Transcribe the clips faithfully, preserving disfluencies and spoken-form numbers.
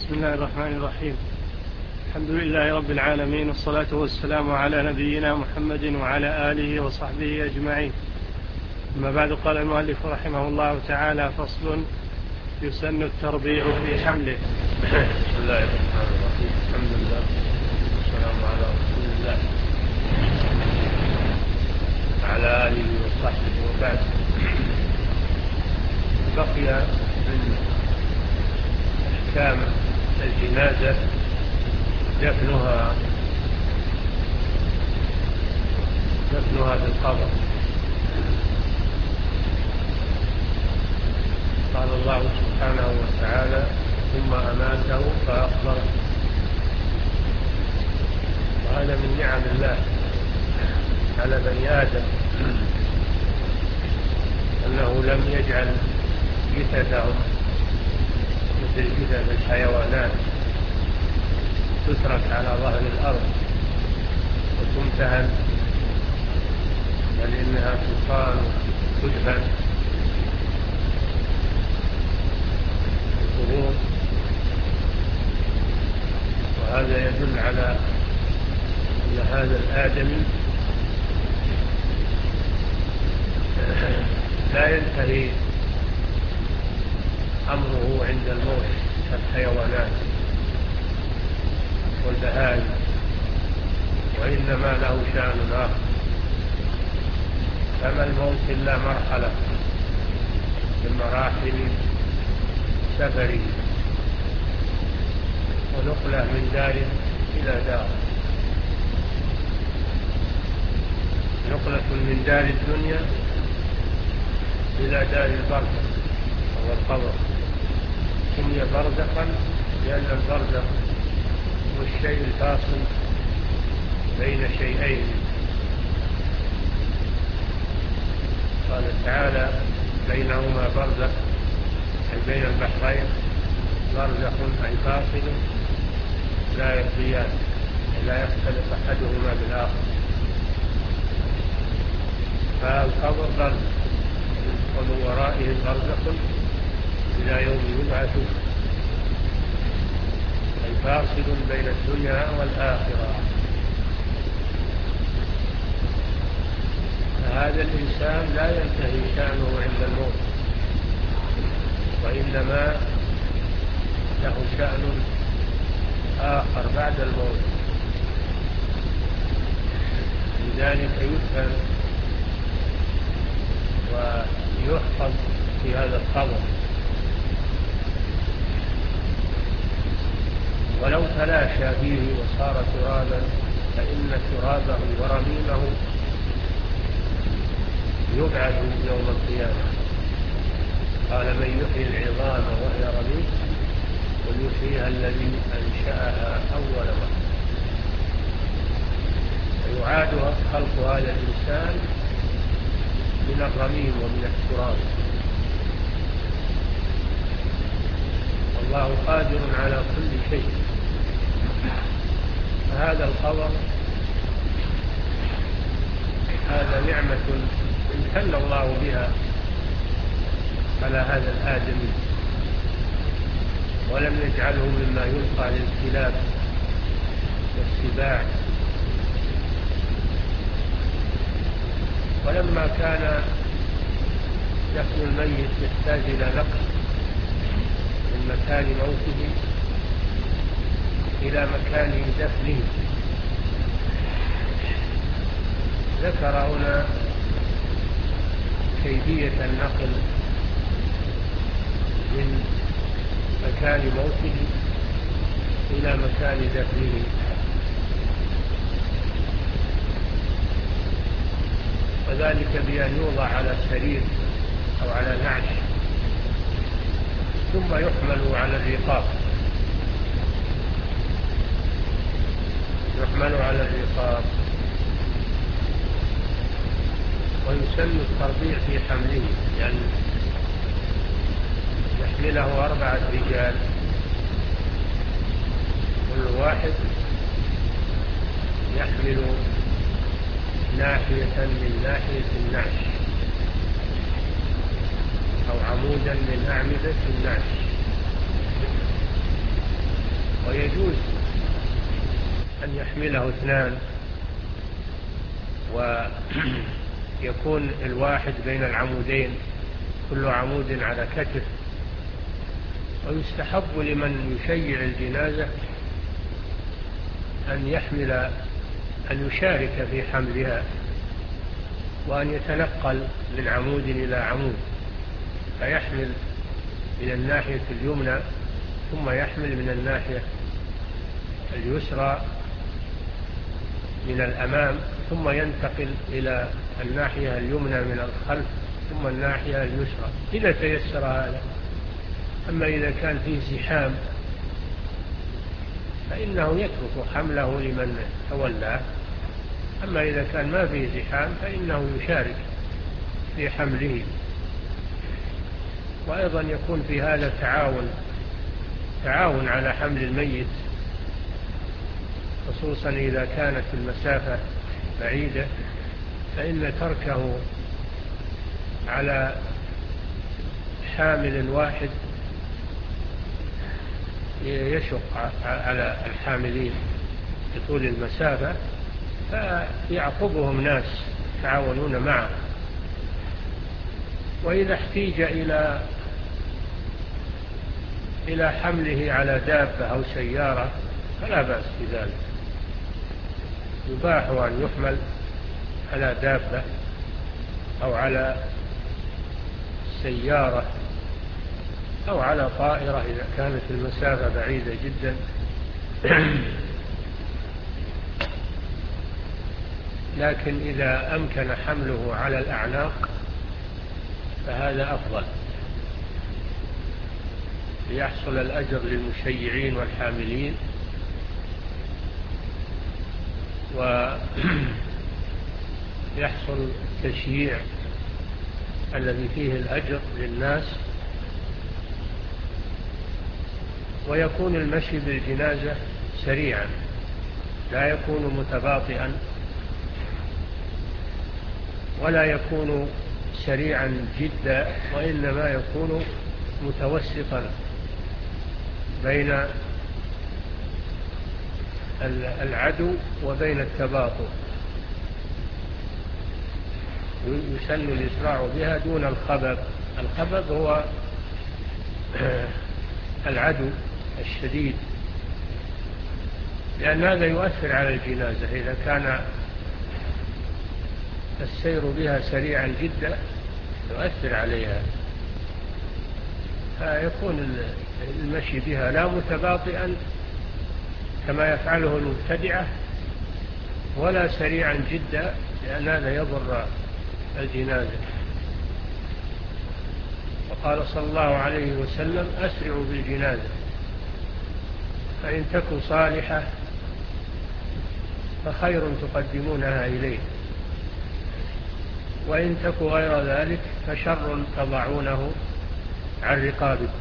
بسم الله الرحمن الرحيم. الحمد لله رب العالمين، والصلاة والسلام على نبينا محمد وعلى آله وصحبه أجمعين. أما بعد، قال المؤلف رحمه الله تعالى: فصل: يسن التربيع في حمله. بسم الله الرحمن الرحيم. الحمد لله والسلام على رسول الله وعلى آله وصحبه، وبعد. بقي من أحكام الجنازة دفنها دفنها في القبر. قال الله سبحانه وتعالى: ثم أماته فأقبره. وهذا من نعم الله على بني آدم، أنه لم يجعل جثثهم مثل جثث الحيوانات تترك على ظهر الأرض وتمتهن، بل إنها تقال وتدفن في القبور. وهذا يدل على أن هذا الآدمي لا ينتهي أمره عند الموت كالحيوانات والبهائم، وإنما له شأن آخر. فما الموت إلا مرحلة من مراحل سفره، ونقلة من دار إلى دار، نقلة من دار الدنيا إلى دار البرزخ وهو القبر. سمي برزخا لأن البرزخ هو الشيء الفاصل بين شيئين. قال تعالى: بينهما برزخ، أي بين البحرين برزخ أي فاصل لا يبغيان، لا يختلف أحدهما بالآخر. فالقبر برزخ، ومن ورائه برزخ إلى يوم يبعثون، أي فاصل بين الدنيا والآخرة. فهذا الإنسان لا ينتهي شأنه عند الموت، وإنما له شأن آخر بعد الموت. لذلك يدفن ويحفظ في هذا القبر، ولو تلاشى فيه وصار ترابا فإن ترابه ورميمه يبعث يوم القيامة. قال: من يحيي العظام وهي رميم قل يحييها الذي أنشأها أول مرة. فيعاد خلق هذا الإنسان من الرميم ومن التراب، والله قادر على كل شيء. فهذا الخبر هذا نعمة امتن الله بها على هذا الآدمي، ولم يجعله مما يلقى للكلاب والسباع. ولما كان دفن الميت يحتاج إلى نقل من مكان موته إلى مكان دفنه، ذكر هنا كيفية النقل من مكان موته إلى مكان دفنه. وذلك بأن يوضع على سرير أو على نعش، ثم يحمل على الرقاب يحمل على الرقاب ويسن التربيع في حمله، يعني يحمله أربعة رجال، كل واحد يحمل ناحية من ناحية النعش أو عمودا من أعمدة النعش، يجوز أن يحمله اثنان ويكون الواحد بين العمودين، كل عمود على كتف. ويستحب لمن يشيع الجنازة أن يحمل أن يشارك في حملها، وأن يتنقل من عمود إلى عمود، فيحمل من الناحية اليمنى ثم يحمل من الناحية اليسرى من الأمام، ثم ينتقل إلى الناحية اليمنى من الخلف، ثم الناحية اليسرى إذا تيسر هذا. أما إذا كان فيه زحام فإنه يترك حمله لمن تولاه. أما إذا كان ما فيه زحام فإنه يشارك في حمله. وأيضا يكون في هذا تعاون تعاون على حمل الميت، خصوصا إذا كانت المسافة بعيدة، فإن تركه على حامل واحد يشق على الحاملين بطول المسافة، فيعقبهم ناس يتعاونون معه. وإذا احتيج إلى إلى حمله على دابة أو سيارة فلا بأس بذلك، يباح أن يحمل على دابة أو على سيارة أو على طائرة إذا كانت المسافة بعيدة جدا. لكن إذا أمكن حمله على الأعناق فهذا أفضل، ليحصل الأجر للمشيعين والحاملين، ويحصل تشييع الذي فيه الأجر للناس، ويكون المشي بالجنازة سريعا لا يكون متباطئا ولا يكون سريعا جدا، وإنما يكون متوسطا بين العدو وبين التباطؤ. يسن الإسراع بها دون الخبب. الخبب هو العدو الشديد، لأن هذا يؤثر على الجنازة. إذا كان السير بها سريعا جدا يؤثر عليها، فيكون المشي بها لا متباطئا كما يفعله المبتدعة، ولا سريعا جدا، لأن هذا يضر الجنازة. وقال صلى الله عليه وسلم: أسرعوا بالجنازة، فإن تكن صالحة فخير تقدمونها إليه، وإن تكن غير ذلك فشر تضعونه عن رقابكم.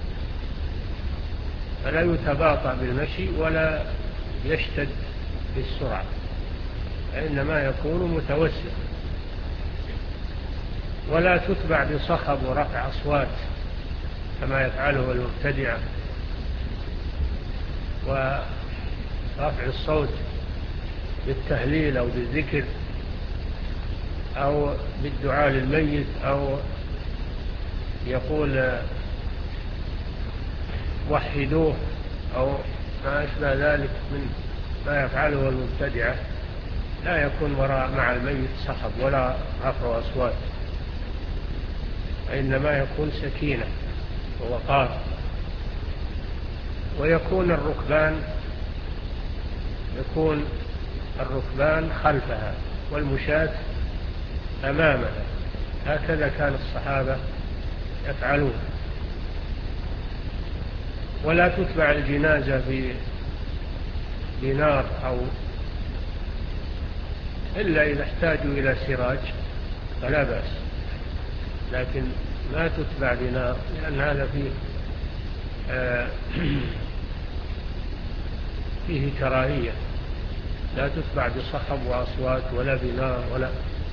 فلا يتباطأ بالمشي ولا يشتد بالسرعة، فإنما يكون متوسط. ولا تتبع بصخب ورفع أصوات كما يفعله المبتدعة، ورفع الصوت بالتهليل أو بالذكر أو بالدعاء للميت، أو يقول وحدوه أو ما أشبه ذلك من ما يفعله المبتدعة. لا يكون وراء مع الميت صخب ولا رفع أصوات، وإنما يكون سكينة ووقار. ويكون الركبان يكون الركبان خلفها والمشاة أمامها، هكذا كان الصحابة يفعلون. ولا تتبع الجنازة بنار أو إلا إذا احتاجوا إلى سراج فلا بأس، لكن ما تتبع بنار، لأن هذا فيه آه فيه كراهية. لا تتبع بصخب وأصوات ولا بنار ولا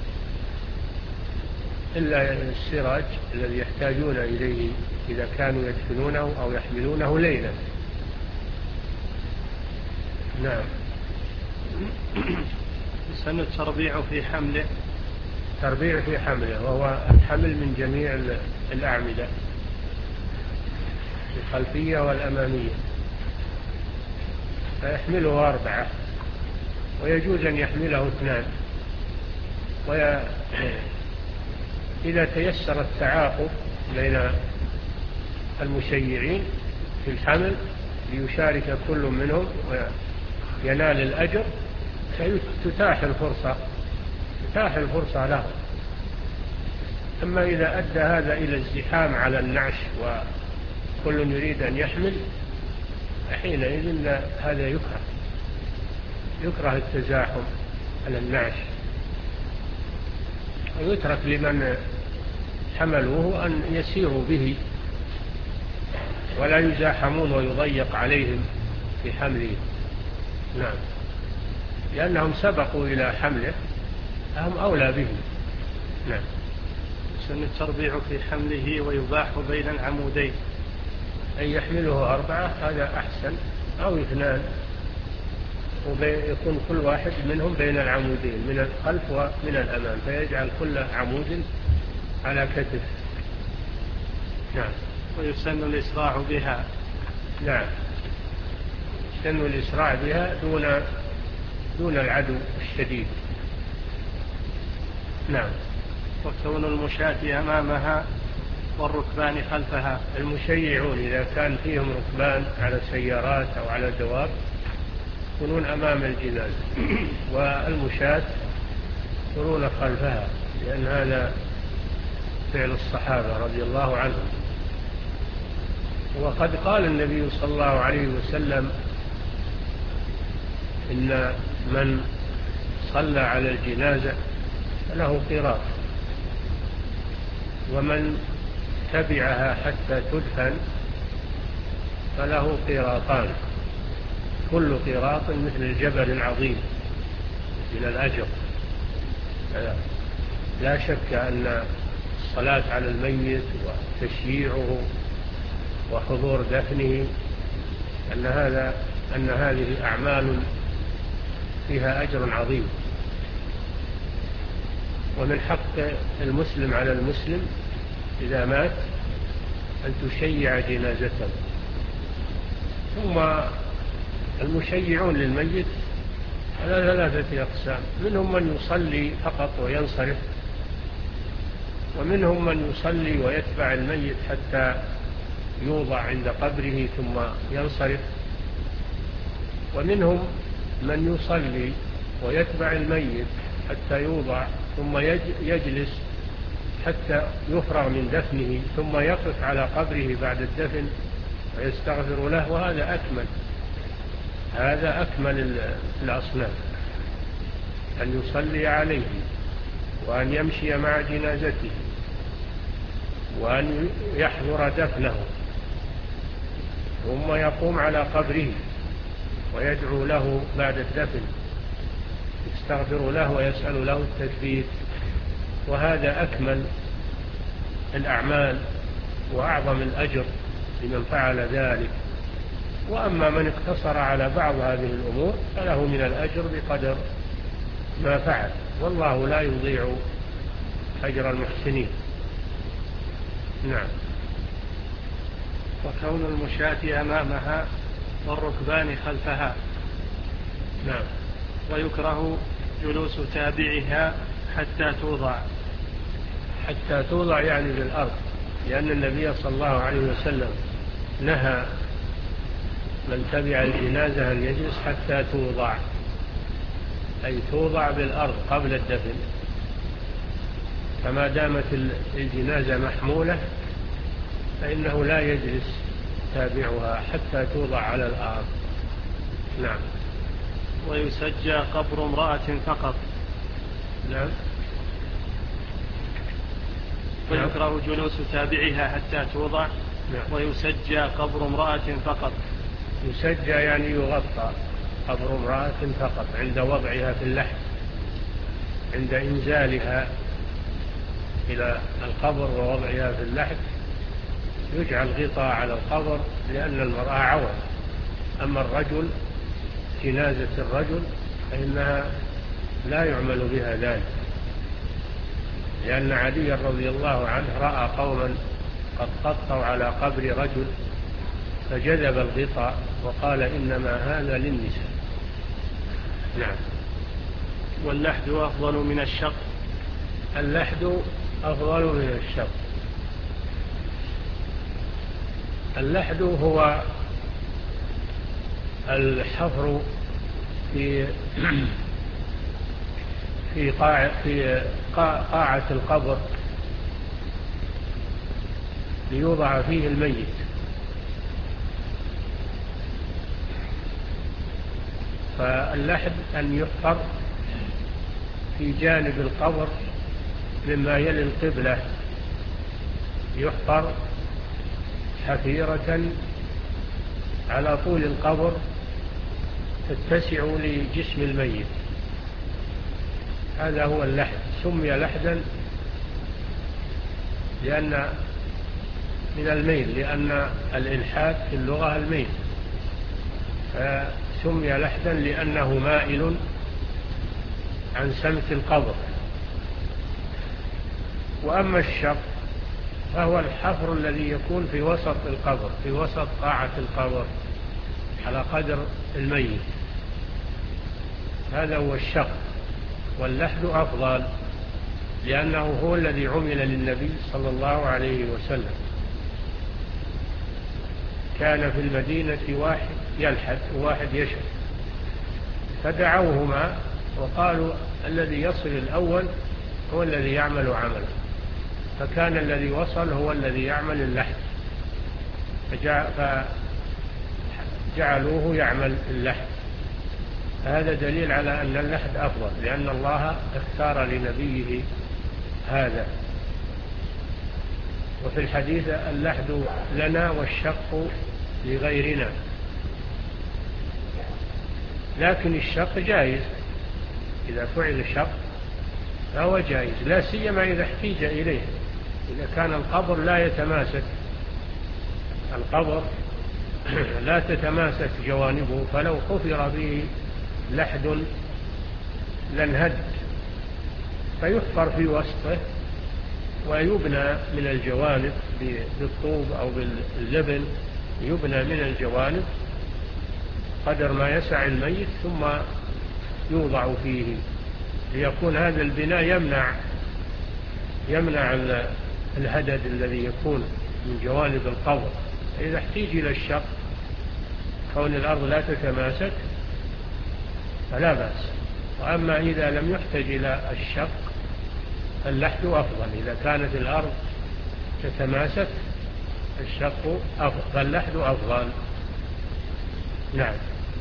إلا السراج الذي يحتاجون إليه إذا كانوا يدفنونه أو يحملونه ليلا. نعم. يسن التربيع في حمله. تربيع في حمله وهو الحمل من جميع الأعمدة، الخلفية والأمامية، فيحمله أربعة، ويجوز أن يحمله اثنان، وإذا تيسر التعاقب بين المشيعين في الحمل ليشارك كل منهم وينال الأجر فتتاح الفرصة تتاح الفرصة له. أما إذا أدى هذا إلى الزحام على النعش وكل يريد أن يحمل، حينئذ هذا يكره يكره التزاحم على النعش، ويترك لمن حملوه أن يسيروا به ولا يزاحمون ويضيق عليهم في حمله. نعم، لأنهم سبقوا إلى حمله فهم أولى به. نعم. يسن التربيع في حمله ويباح بين العمودين، أن يحمله أربعة هذا أحسن، أو اثنان، ويكون كل واحد منهم بين العمودين من الخلف ومن الأمام، فيجعل كل عمود على كتف. نعم. ويسن الإسراع بها. نعم، يسن الإسراع بها دون دون العدو الشديد. نعم. وكون المشاة أمامها والركبان خلفها. المشيعون إذا كان فيهم ركبان على سيارات أو على دواب يكونون أمام الجنازة، والمشاة يكونون خلفها، لأن هذا فعل الصحابة رضي الله عنهم. وقد قال النبي صلى الله عليه وسلم إن من صلى على الجنازة له قيراط، ومن تبعها حتى تدفن فله قيراطان، كل قيراط مثل الجبل العظيم من الأجر. لا شك أن الصلاة على الميت وتشييعه وحضور دفنه أن هذا أن هذه أعمال فيها أجر عظيم. ومن حق المسلم على المسلم إذا مات أن تشيع جنازته. ثم المشيعون للميت على ثلاثة أقسام، منهم من يصلي فقط وينصرف، ومنهم من يصلي ويتبع الميت حتى يوضع عند قبره ثم ينصرف، ومنهم من يصلي ويتبع الميت حتى يوضع ثم يجلس حتى يفرغ من دفنه ثم يقف على قبره بعد الدفن ويستغفر له، وهذا أكمل هذا أكمل الأصناف، أن يصلي عليه وأن يمشي مع جنازته وأن يحضر دفنه ثم يقوم على قبره ويدعو له بعد الدفن، يستغفر له ويسأل له التثبيت، وهذا أكمل الأعمال وأعظم الأجر لمن فعل ذلك. وأما من اقتصر على بعض هذه الأمور فله من الأجر بقدر ما فعل، والله لا يضيع أجر المحسنين. نعم. وكون المشاة أمامها والركبان خلفها. نعم. ويكره جلوس تابعها حتى توضع. حتى توضع يعني بالأرض، لأن النبي صلى الله عليه وسلم نهى من تبع الجنازة أن يجلس حتى توضع، أي توضع بالأرض قبل الدفن، فما دامت الجنازة محمولة فإنه لا يجلس تابعها حتى توضع على الأرض. نعم. ويسجى قبر امرأة فقط. نعم. ويكره جلوس تابعها حتى توضع. نعم. ويسجى قبر امرأة فقط. يسجى يعني يغطى قبر امرأة فقط عند وضعها في اللحد، عند إنزالها إلى القبر ووضعها في اللحد يجعل غطاء على القبر، لأن المرأة عورة، أما الرجل جنازة الرجل فإنها لا يعمل بها ذلك، لأن علي رضي الله عنه رأى قوما قد غطوا على قبر رجل فجذب الغطاء وقال إنما هذا للنساء. نعم. واللحد أفضل من الشق. اللحد أفضل من الشق. اللحد هو الحفر في في قاع في قاعة القبر ليوضع فيه الميت، فاللحد أن يحفر في جانب القبر مما يلي القبلة، يحفر حفيرة على طول القبر تتسع لجسم الميت، هذا هو اللحد. سمي لحدا لأن من الميل، لأن الإلحاد في اللغة الميل، فسمي لحدا لأنه مائل عن سمت القبر. وأما الشق فهو الحفر الذي يكون في وسط القبر، في وسط قاعة القبر على قدر الميت، هذا هو الشق. واللحد أفضل لأنه هو الذي عمل للنبي صلى الله عليه وسلم. كان في المدينة واحد يلحد وواحد يشق، فدعوهما وقالوا الذي يصل الأول هو الذي يعمل عمله، فكان الذي وصل هو الذي يعمل اللحد، فجعلوه يعمل اللحد. هذا دليل على أن اللحد أفضل، لأن الله اختار لنبيه هذا. وفي الحديث اللحد لنا والشق لغيرنا، لكن الشق جائز، إذا فعل الشق فهو جائز، لا سيما إذا احتيج إليه. إذا كان القبر لا يتماسك، القبر لا تتماسك جوانبه، فلو حفر به لحد لانهد، فيحفر في وسطه ويبنى من الجوانب بالطوب أو باللبن، يبنى من الجوانب قدر ما يسع الميت، ثم يوضع فيه، ليكون هذا البناء يمنع يمنع الهدد الذي يكون من جوانب القبر. إذا احتيج إلى الشق كون الأرض لا تتماسك فلا بأس. وأما إذا لم يحتج إلى الشق اللحد أفضل، إذا كانت الأرض تتماسك الشق أفضل، فاللحد أفضل. نعم.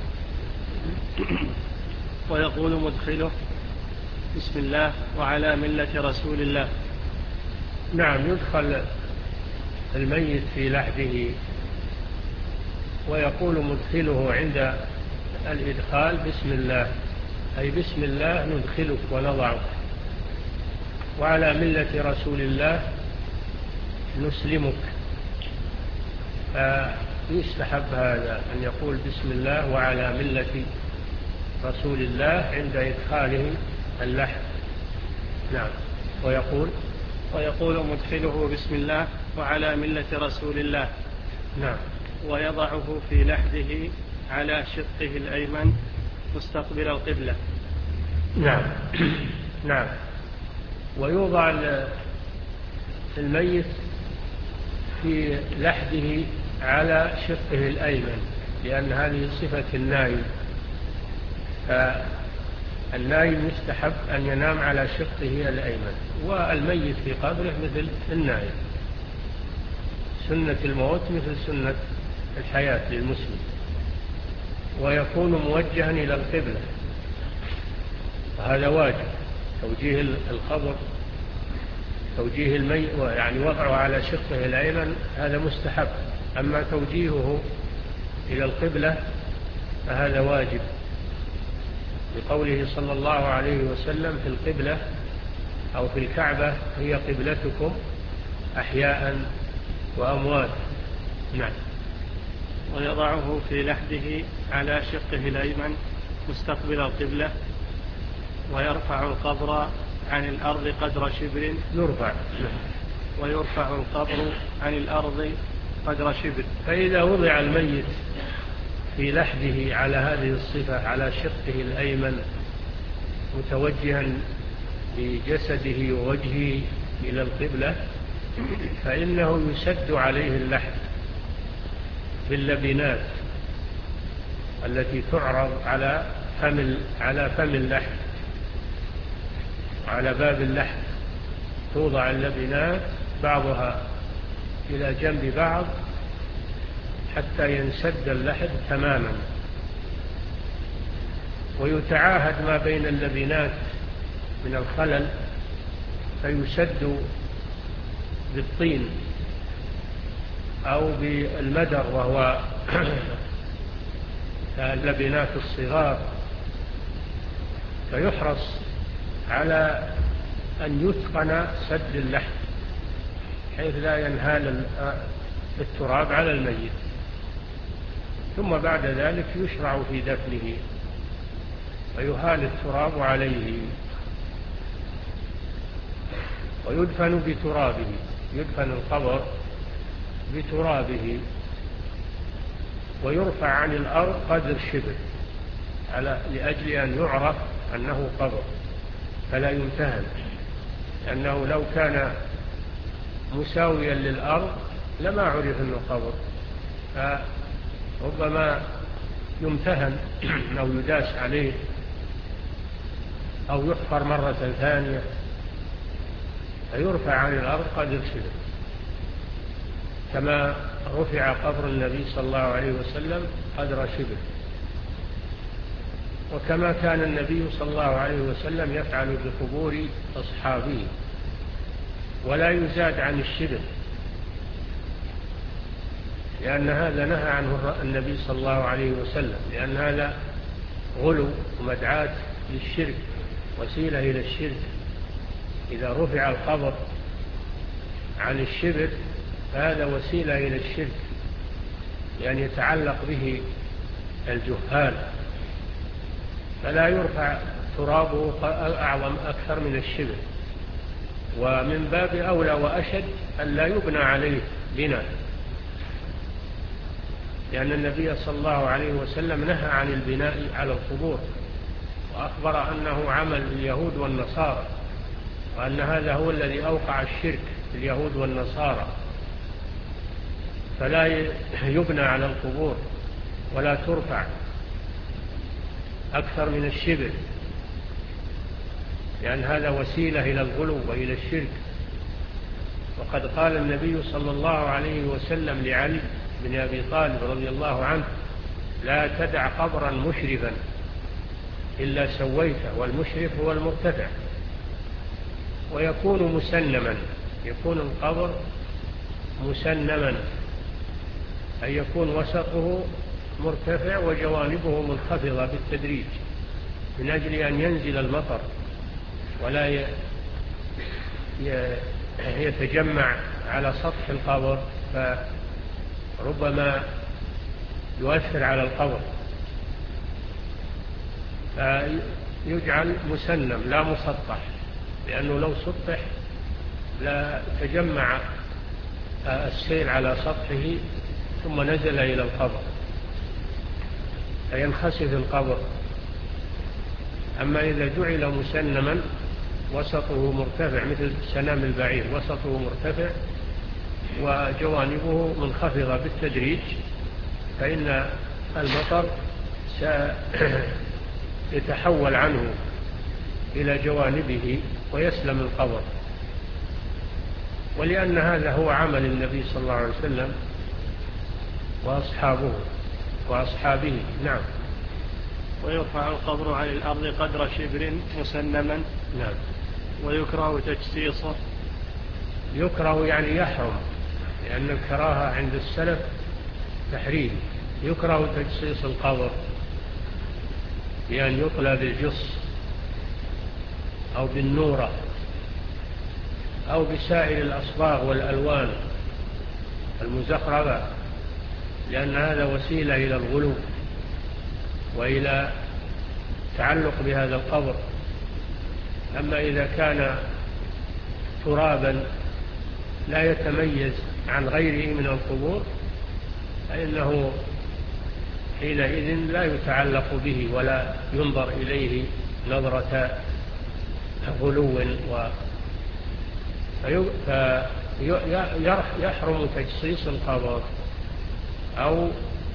ويقول مدخله بسم الله وعلى ملة رسول الله. نعم، يدخل الميت في لحده ويقول مدخله عند الإدخال بسم الله، أي بسم الله ندخلك ونضعك، وعلى ملة رسول الله نسلمك. فيستحب هذا أن يقول بسم الله وعلى ملة رسول الله عند إدخاله اللحد. نعم. ويقول ويقول مدخله بسم الله وعلى ملة رسول الله. نعم. ويضعه في لحده على شقه الأيمن مستقبل القبلة. نعم. نعم. ويوضع الميت في لحده على شقه الأيمن، لأن هذه صفة النايم، فالنايم يستحب أن ينام على شقه الأيمن، والميت في قبره مثل النايم، سنة الموت مثل سنة الحياة للمسلم. ويكون موجها إلى القبلة، وهذا واجب، توجيه القبر توجيه الميت يعني وضعه على شقه الأيمن هذا مستحب، أما توجيهه إلى القبلة فهذا واجب، بقوله صلى الله عليه وسلم في القبلة أو في الكعبة هي قبلتكم أحياء وأموات. نعم. ويضعه في لحده على شقه الأيمن مستقبل القبلة، ويرفع القبر عن الأرض قدر شبر يرفع ويرفع القبر عن الأرض قدر شبر. فإذا وضع الميت في لحده على هذه الصفة على شقه الأيمن متوجها بجسده ووجهه إلى القبلة، فإنه يسد عليه اللحد باللبنات التي تعرض على فم على فم اللحد، على باب اللحد توضع اللبنات بعضها إلى جنب بعض حتى ينسد اللحد تماما، ويتعاهد ما بين اللبنات من الخلل فيسد بالطين أو بالمدر وهو اللبنات الصغار، فيحرص على أن يتقن سد اللحد حيث لا ينهال التراب على الميت. ثم بعد ذلك يشرع في دفنه ويهال التراب عليه ويدفن بترابه، يدفن القبر بترابه ويرفع عن الأرض قدر شبر على لأجل أن يعرف أنه قبر فلا يمتهن، لأنه لو كان مساويا للأرض لما عرف أنه قبر، فربما يمتهن أو يداس عليه أو يحفر مرة ثانية فيرفع عن الأرض قدر شبر، كما رفع قبر النبي صلى الله عليه وسلم قدر شبر، وكما كان النبي صلى الله عليه وسلم يفعل بقبور أصحابه ولا يزاد عن الشبر، لأن هذا نهى عنه النبي صلى الله عليه وسلم، لأن هذا غلو ومدعاة للشرك، وسيلة إلى الشرك. إذا رفع القبر عن الشبر فهذا وسيلة إلى الشرك، لأن يتعلق به الجهال، فلا يرفع ترابه أعظم أكثر من الشبر، ومن باب أولى وأشد أن لا يبنى عليه بناء، لأن النبي صلى الله عليه وسلم نهى عن البناء على القبور، وأخبر أنه عمل اليهود والنصارى، وأن هذا هو الذي أوقع الشرك في اليهود والنصارى، فلا يبنى على القبور ولا ترفع أكثر من الشبر، لأن هذا وسيلة إلى الغلو وإلى الشرك. وقد قال النبي صلى الله عليه وسلم لعلي بن أبي طالب رضي الله عنه: لا تدع قبرا مشرفا إلا سويته، والمشرف هو المرتفع، ويكون مسنما، يكون القبر مسنما أي يكون وسطه مرتفع وجوانبه منخفضة بالتدريج من أجل أن ينزل المطر ولا يتجمع على سطح القبر فربما يؤثر على القبر، فيجعل مسنم لا مسطح، لأنه لو سطح لا تجمع السيل على سطحه ثم نزل إلى القبر فينخسف القبر. أما إذا جعل مسنما وسطه مرتفع مثل سنام البعير، وسطه مرتفع وجوانبه منخفضة بالتدريج، فإن المطر سيتحول عنه إلى جوانبه ويسلم القبر. ولأن هذا هو عمل النبي صلى الله عليه وسلم وأصحابه وأصحابه. نعم. ويرفع القبر عن الأرض قدر شبر مسنما. نعم. ويكره تجسيصه. يكره يعني يحرم، لأن الكراهة عند السلف تحريم. يكره تجسيص القبر بأن يطلى بالجص أو بالنورة أو بسائر الأصباغ والألوان المزخرفة، لأن هذا وسيلة إلى الغلو وإلى تعلق بهذا القبر. أما إذا كان ترابا لا يتميز عن غيره من القبور فإنه حينئذ لا يتعلق به ولا ينظر إليه نظرة غلو، فيحرم تجصيص القبر أو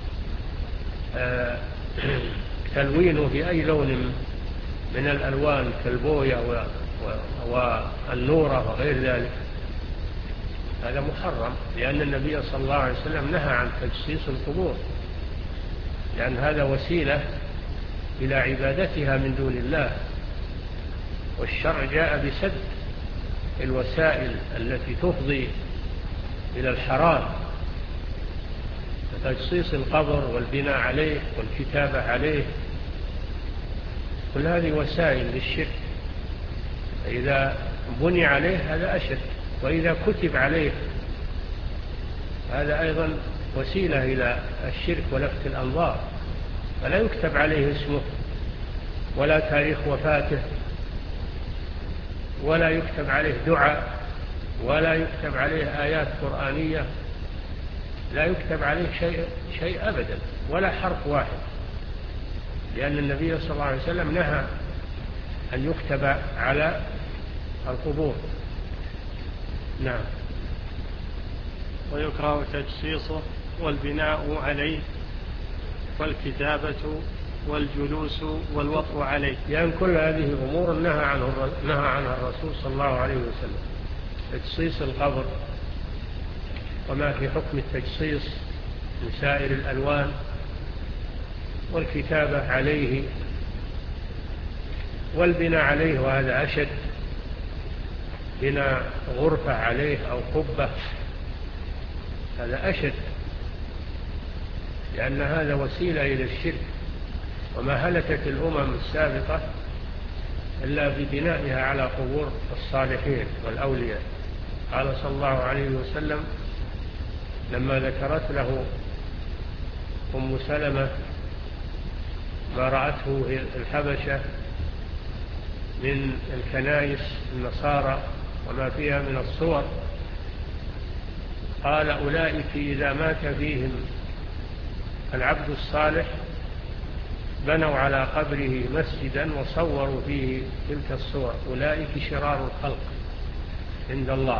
تلوينه بأي لون من الألوان كالبوية والنورة وغير ذلك، هذا محرم، لأن النبي صلى الله عليه وسلم نهى عن تجصيص القبور، لأن هذا وسيلة إلى عبادتها من دون الله، والشرع جاء بسد الوسائل التي تفضي إلى الحرام. تجصيص القبر والبناء عليه والكتابة عليه كل هذه وسائل للشرك، فإذا بني عليه هذا أشد، وإذا كتب عليه هذا أيضا وسيلة إلى الشرك ولفت الأنظار، فلا يكتب عليه اسمه ولا تاريخ وفاته ولا يكتب عليه دعاء ولا يكتب عليه آيات قرآنية، لا يكتب عليه شيء, شيء أبدا ولا حرف واحد، لأن النبي صلى الله عليه وسلم نهى أن يكتب على القبور. نعم. ويكره تجصيصه والبناء عليه والكتابة والجلوس والوقف عليه، لأن يعني كل هذه الأمور نهى عنه نهى عنها الرسول صلى الله عليه وسلم. تجصيص القبر وما في حكم التجصيص من سائر الألوان، والكتابة عليه والبناء عليه، وهذا أشد، بناء غرفة عليه أو قبة هذا أشد، لأن هذا وسيلة إلى الشرك، وما هلكت الأمم السابقة إلا ببنائها على قبور الصالحين والأولياء. قال صلى الله عليه وسلم لما ذكرت له أم سلمة ما رأته في الحبشة من الكنائس النصارى وما فيها من الصور، قال أولئك إذا مات فيهم العبد الصالح بنوا على قبره مسجدا وصوروا فيه تلك الصور، أولئك شرار الخلق عند الله.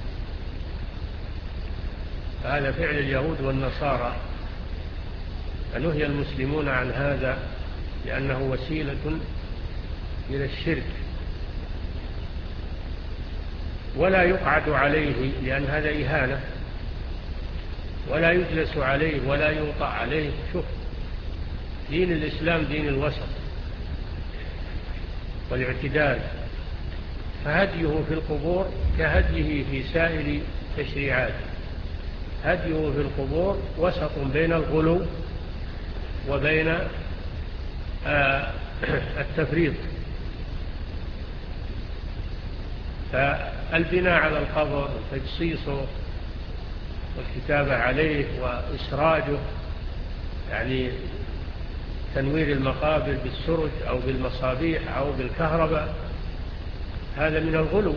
فهذا فعل اليهود والنصارى، فنهي المسلمون عن هذا لأنه وسيلة إلى الشرك، ولا يقعد عليه لأن هذا إهانة، ولا يجلس عليه ولا يوطأ عليه. شوف، دين الإسلام دين الوسط والاعتدال، فهديه في القبور كهديه في سائر تشريعات، هديه في القبور وسط بين الغلو وبين التفريط. فالبناء على القبر وتجصيصه والكتابة عليه وإسراجه، يعني تنوير المقابر بالسرج أو بالمصابيح أو بالكهرباء، هذا من الغلو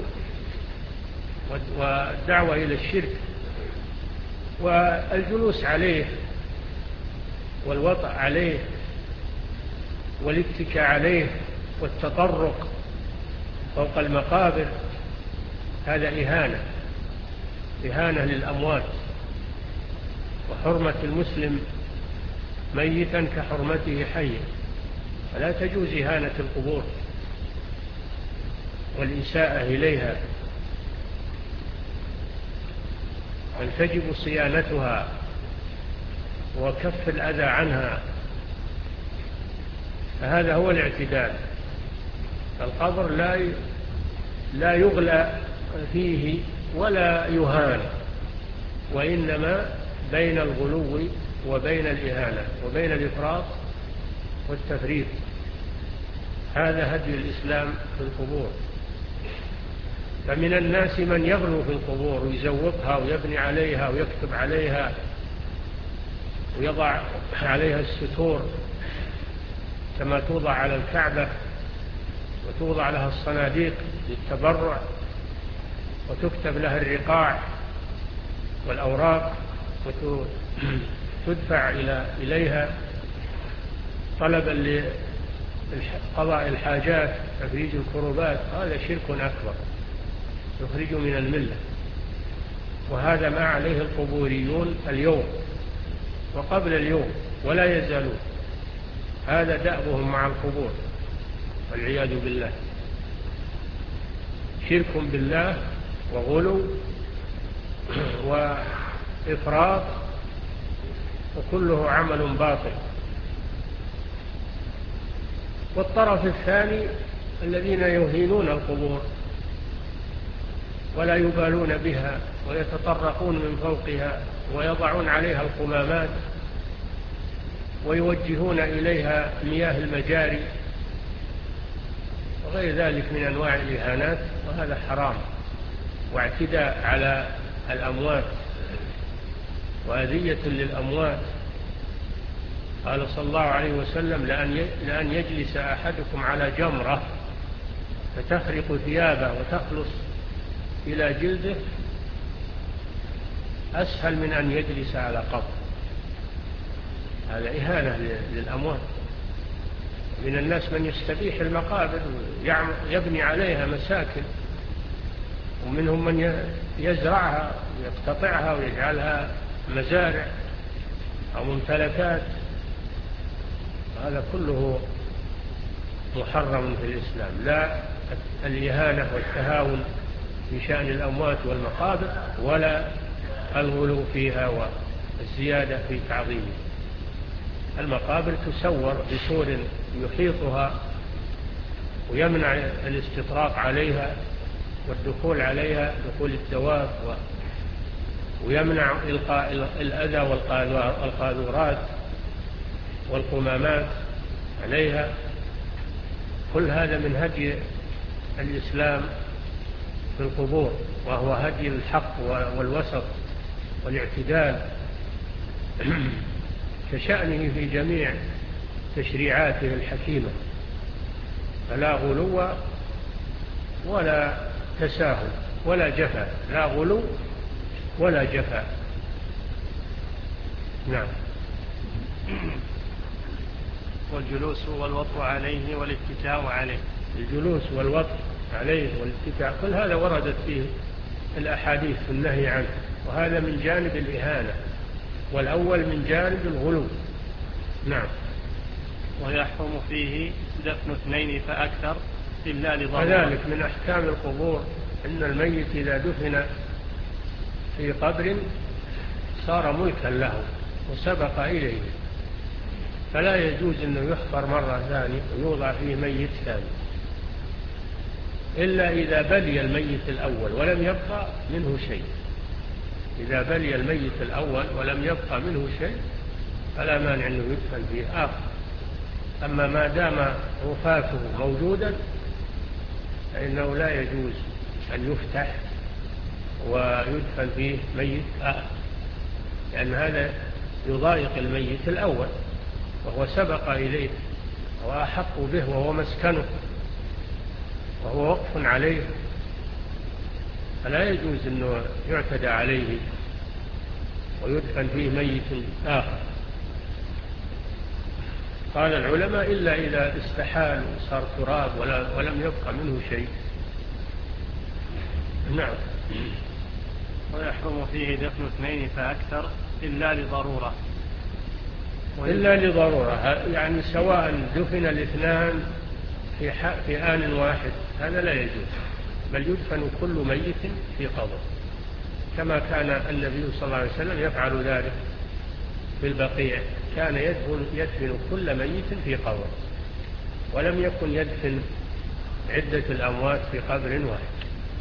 والدعوة إلى الشرك. والجلوس عليه والوطأ عليه والاتكاء عليه والتطرق فوق المقابر هذا إهانة، إهانة للأموات، وحرمة المسلم ميتا كحرمته حيا، فلا تجوز إهانة القبور والإساءة إليها، بل تجب صيانتها وكف الأذى عنها، فهذا هو الاعتدال. القبر لا لا يغلى فيه ولا يهان، وإنما بين الغلو وبين الإهانة وبين الإفراط والتفريط. هذا هدي الإسلام في القبور. فمن الناس من يغلو في القبور ويزوقها ويبني عليها ويكتب عليها ويضع عليها الستور كما توضع على الكعبة وتوضع لها الصناديق للتبرع وتكتب لها الرقاع والأوراق وتدفع إليها طلبا لقضاء الحاجات تفريج الكروبات، هذا شرك أكبر يخرج من الملة، وهذا ما عليه القبوريون اليوم وقبل اليوم ولا يزالون، هذا دأبهم مع القبور والعياذ بالله، شرك بالله وغلو وإفراط وكله عمل باطل. والطرف الثاني الذين يهينون القبور ولا يبالون بها ويتطرقون من فوقها ويضعون عليها القمامات ويوجهون إليها مياه المجاري وغير ذلك من أنواع الإهانات، وهذا حرام واعتداء على الأموات وأذية للأموات. قال صلى الله عليه وسلم: لأن يجلس أحدكم على جمرة فتخرق ثيابه وتخلص إلى جلده أسهل من أن يجلس على قبر. هذا إهانة للأموات. من الناس من يستبيح المقابر يبني عليها مساكن، ومنهم من يزرعها ويقتطعها ويجعلها مزارع أو ممتلكات، هذا كله محرم في الإسلام. لا الإهانة والتهاون في شأن الأموات والمقابر ولا الغلو فيها والزيادة في تعظيمها. المقابر تسور بسور يحيطها ويمنع الاستطراق عليها والدخول عليها، دخول الدواب، ويمنع إلقاء الأذى والقاذورات والقمامات عليها. كل هذا من هدي الإسلام في القبور، وهو هدي الحق والوسط والاعتدال كشأنه في جميع تشريعاته الحكيمة، فلا غلو ولا تساهل ولا جفا، لا غلو ولا جفا. نعم. والجلوس والوطء عليه والاتكاء عليه. الجلوس والوطء عليه والاتكاء كل هذا وردت فيه الأحاديث في النهي عنه، وهذا من جانب الإهانة، والأول من جانب الغلو. نعم. ويحرم فيه دفن اثنين فأكثر إلا لضرورة. وذلك من أحكام القبور أن الميت إذا دفن في قبر صار ملكا له وسبق إليه، فلا يجوز أنه يحفر مرة ثانية ويوضع فيه ميت ثاني إلا إذا بلي الميت الأول ولم يبقى منه شيء. إذا بلي الميت الأول ولم يبقى منه شيء فلا مانع أنه يدفن فيه آخر. أما ما دام رفاته موجودا فإنه لا يجوز أن يفتح ويدفن فيه ميت آخر، لأن هذا يضايق الميت الأول وهو سبق إليه وأحق به وهو مسكنه وهو وقف عليه، فلا يجوز أنه يعتدى عليه ويدفن فيه ميت آخر. قال العلماء إلا إذا استحال وصار تراب ولم يبقى منه شيء. نعم. ويحرم فيه دفن اثنين فأكثر إلا لضرورة. إلا لضرورة، يعني سواء دفن الاثنان في, في آن واحد هذا لا يجوز، بل يدفن كل ميت في قبر، كما كان النبي صلى الله عليه وسلم يفعل ذلك في البقيع، كان يدفن, يدفن كل ميت في قبر، ولم يكن يدفن عدة الأموات في قبر واحد.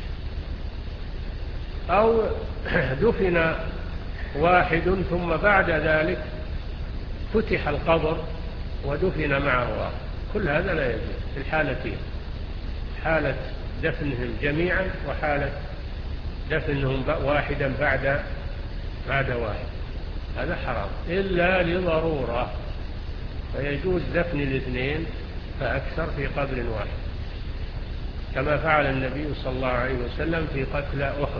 أو دفن واحد ثم بعد ذلك فتح القبر ودفن معه، كل هذا لا يجوز في الحالتين، حالة دفنهم جميعا وحالة دفنهم واحدا بعد بعد واحد، هذا حرام إلا لضرورة. فيجوز دفن الاثنين فأكثر في قبر واحد، كما فعل النبي صلى الله عليه وسلم في قتل أحد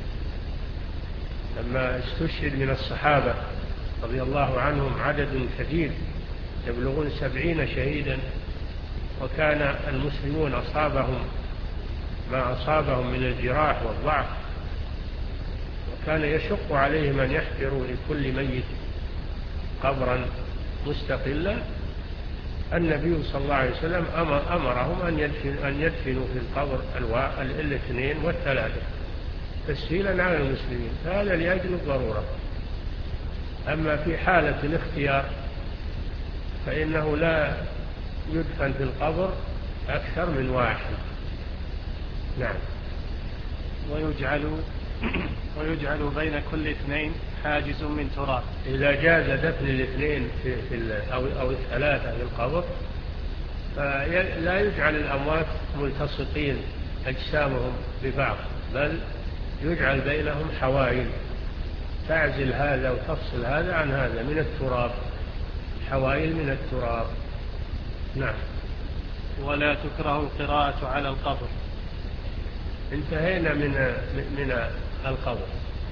لما استشهد من الصحابة رضي الله عنهم عدد كثير يبلغون سبعين شهيدا، وكان المسلمون أصابهم ما أصابهم من الجراح والضعف، وكان يشق عليهم أن يحفروا لكل ميت قبرا مستقلا. النبي صلى الله عليه وسلم أمرهم أن يدفنوا في القبر الاثنين والثلاثة تسهيلا على المسلمين، فهذا لأجل الضرورة. أما في حالة الاختيار فإنه لا يدفن في القبر أكثر من واحد. نعم. ويجعل ويجعل بين كل اثنين حاجز من تراب. إذا جاز دفن الاثنين في في أو أو الثلاثة في القبر فلا يجعل الأموات ملتصقين أجسامهم ببعض، بل يجعل بينهم حوائل تعزل هذا وتفصل هذا عن هذا من التراب، حوائل من التراب. نعم. ولا تكره القراءة على القبر. انتهينا من من القبر.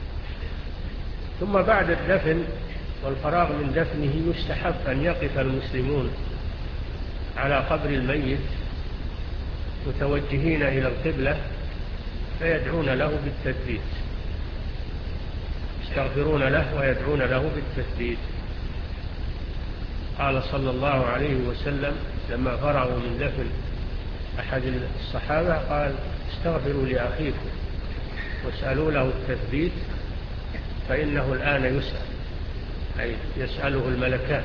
ثم بعد الدفن والفراغ من دفنه يستحب أن يقف المسلمون على قبر الميت متوجهين إلى القبلة فيدعون له بالتثبيت، يستغفرون له ويدعون له بالتثبيت. قال صلى الله عليه وسلم لما فرغوا من دفن أحد الصحابة قال استغفروا لأخيكم واسألوا له التثبيت فإنه الآن يسأل، أي يسأله الملكان.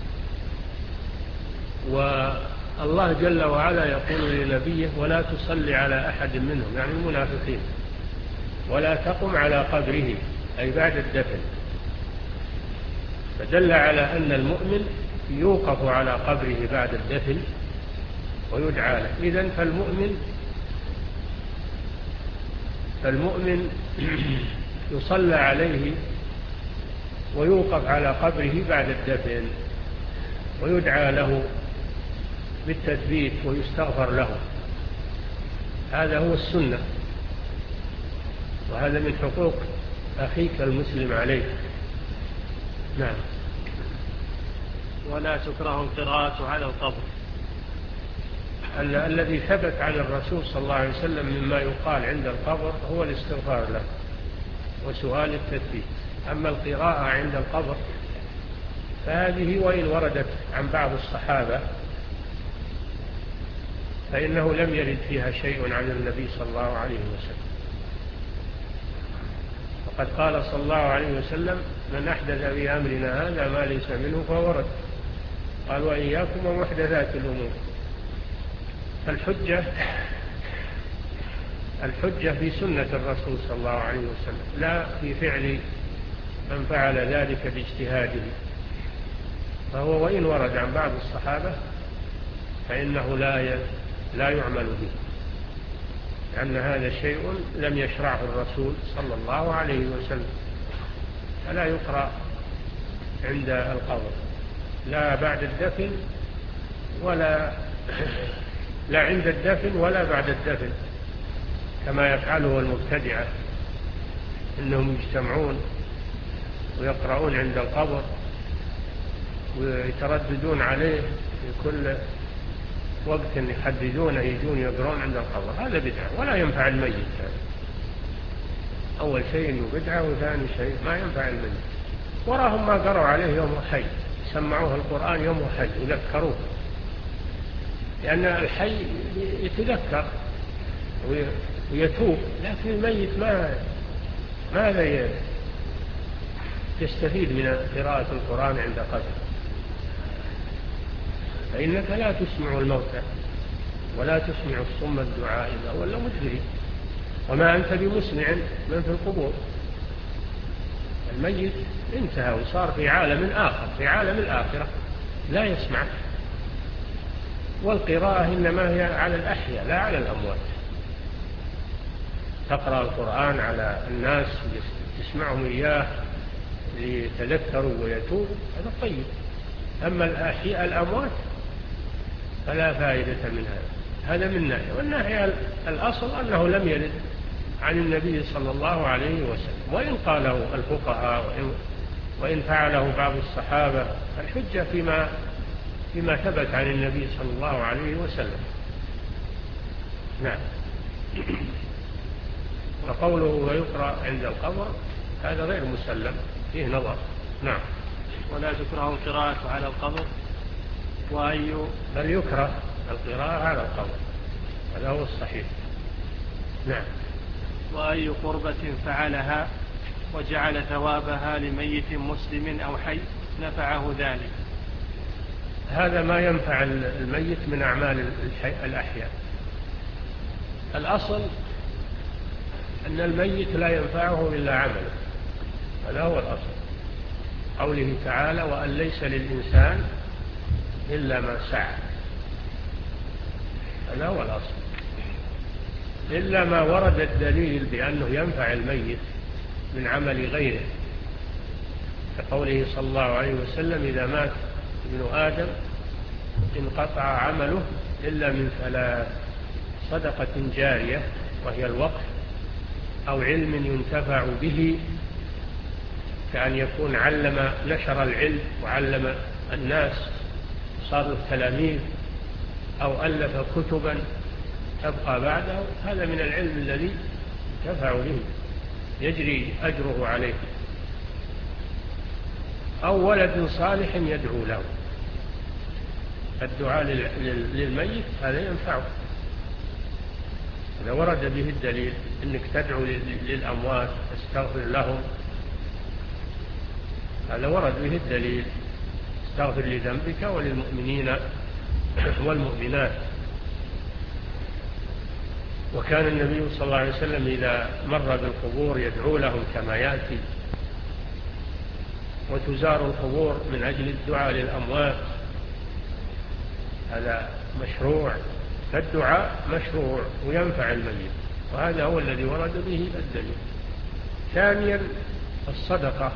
والله جل وعلا يقول لنبيه ولا تصلي على أحد منهم، يعني المنافقين، ولا تقم على قبره، أي بعد الدفن. فدل على أن المؤمن يوقف على قبره بعد الدفن ويدعى له. إذن فالمؤمن فالمؤمن يصلى عليه ويوقف على قبره بعد الدفن ويدعى له بالتثبيت ويستغفر له. هذا هو السنة، وهذا من حقوق أخيك المسلم عليك. نعم. ولا تكره القراءة على القبر. الذي ثبت عن الرسول صلى الله عليه وسلم مما يقال عند القبر هو الاستغفار له وسؤال التثبيت. أما القراءة عند القبر فهذه وإن وردت عن بعض الصحابة فإنه لم يرد فيها شيء عن النبي صلى الله عليه وسلم. وقد قال صلى الله عليه وسلم من أحدث في أمرنا هذا ما ليس منه فهو رد. قال وإياكم ومحدثات الأمور. فالحجة الحجة في سنة الرسول صلى الله عليه وسلم، لا في فعل من فعل ذلك باجتهاده. فهو وإن ورد عن بعض الصحابة فإنه لا لا يعمل به، لأن هذا شيء لم يشرعه الرسول صلى الله عليه وسلم. فلا يقرأ عند القبر لا بعد الدفن ولا لا عند الدفن ولا بعد الدفن كما يفعله المبتدعة، إنهم يجتمعون ويقرؤون عند القبر ويترددون عليه في كل وقت يحددونه يجون يقرؤون عند القبر. هذا بدعة ولا ينفع الميت. أول شيء بدعة، وثاني شيء ما ينفع الميت. وراهم ما قرأوا عليه يوم حي، سمعوه القرآن يوم حي يذكروه، لأن الحي يتذكر ويتوب، لكن الميت ما ماذا يستفيد من قراءة القرآن عند قبر؟ فإنك لا تسمع الموتى ولا تسمع الصم الدعاء إذا ولوا مدبرين، وما أنت بمسمع من في القبور. الميت انتهى وصار في عالم آخر، في عالم الآخرة لا يسمع. والقراءة إنما هي على الأحياء لا على الأموات. تقرأ القرآن على الناس تسمعهم إياه ليتذكروا ويتوب، هذا طيب. أما الأحياء الأموات فلا فائدة من هذا. هذا من ناحية. والناحية الأصل أنه لم يرد عن النبي صلى الله عليه وسلم، وإن قاله الفقهاء وإن, وإن فعله بعض الصحابة، الحجة فيما فيما ثبت عن النبي صلى الله عليه وسلم. نعم. وقوله ويقرأ عند القبر هذا غير مسلم، فيه نظر. نعم. ولا تكره القراءة على القبر، وأي بل يكره القراءة على القبر، هذا هو الصحيح. نعم. وأي قربة فعلها وجعل ثوابها لميت مسلم أو حي نفعه ذلك. هذا ما ينفع الميت من أعمال الأحياء. الأصل أن الميت لا ينفعه إلا عمله، هذا هو الأصل. قوله تعالى وأن ليس للإنسان إلا ما سعى، هذا هو الأصل. إلا ما ورد الدليل بأنه ينفع الميت من عمل غيره، كقوله صلى الله عليه وسلم إذا مات ابن آدم انقطع عمله إلا من ثلاث: صدقة جارية وهي الوقف، أو علم ينتفع به كأن يكون علم نشر العلم وعلم الناس صار له تلاميذ، أو ألف كتبا تبقى بعده، هذا من العلم الذي ينتفع به يجري أجره عليه، أو ولد صالح يدعو له. الدعاء للميت هذا ينفعه، هذا ورد به الدليل، إنك تدعو للأموات تستغفر لهم، هذا ورد به الدليل، استغفر لذنبك وللمؤمنين والمؤمنات. وكان النبي صلى الله عليه وسلم إذا مر بالقبور يدعو لهم كما يأتي. وتزار القبور من أجل الدعاء للأموات، هذا مشروع، فالدعاء مشروع وينفع الميت، وهذا هو الذي ورد به الدليل. ثانيا الصدقة،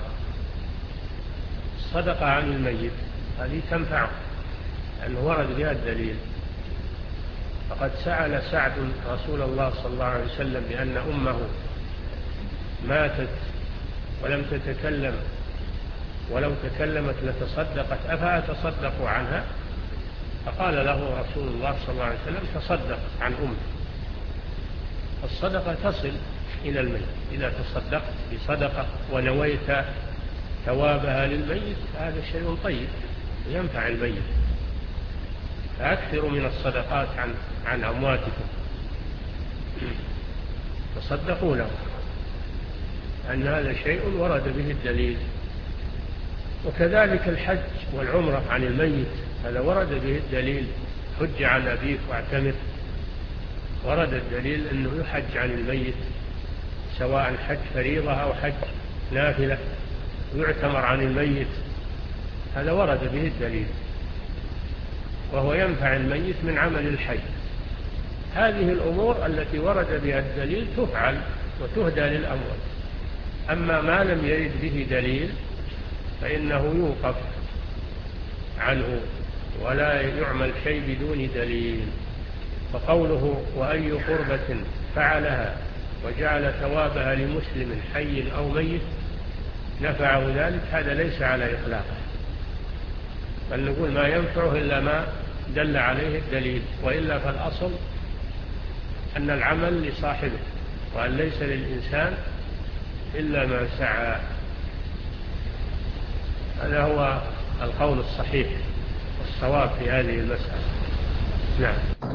الصدقة عن الميت هذه تنفعه لأنه ورد بها الدليل. فقد سأل سعد رسول الله صلى الله عليه وسلم بأن أمه ماتت ولم تتكلم، ولو تكلمت لتصدقت، أفأتصدق عنها؟ فقال له رسول الله صلى الله عليه وسلم تصدق عن أمك. الصدقة تصل إلى الميت، إذا تصدقت بصدقة ونويت ثوابها للميت هذا شيء طيب ينفع الميت، فأكثروا من الصدقات عن عن أمواتكم، تصدقوا له، أن هذا شيء ورد به الدليل. وكذلك الحج والعمرة عن الميت، هذا ورد به الدليل، حج عن أبيك واعتمر، ورد الدليل أنه يحج عن الميت سواء حج فريضة أو حج نافلة، ويعتمر عن الميت، هذا ورد به الدليل، وهو ينفع الميت من عمل الحج. هذه الأمور التي ورد بها الدليل تفعل وتهدى للأموات. أما ما لم يرد به دليل فإنه يوقف عنه ولا يعمل شيء بدون دليل. فقوله وأي قربة فعلها وجعل ثوابها لمسلم حي أو ميت نفعه ذلك، هذا ليس على إطلاقه، بل نقول ما ينفعه إلا ما دل عليه الدليل، وإلا فالأصل أن العمل لصاحبه، وأن ليس للإنسان إلا ما سعى. هذا هو القول الصحيح والصواب في هذه المسألة. نعم.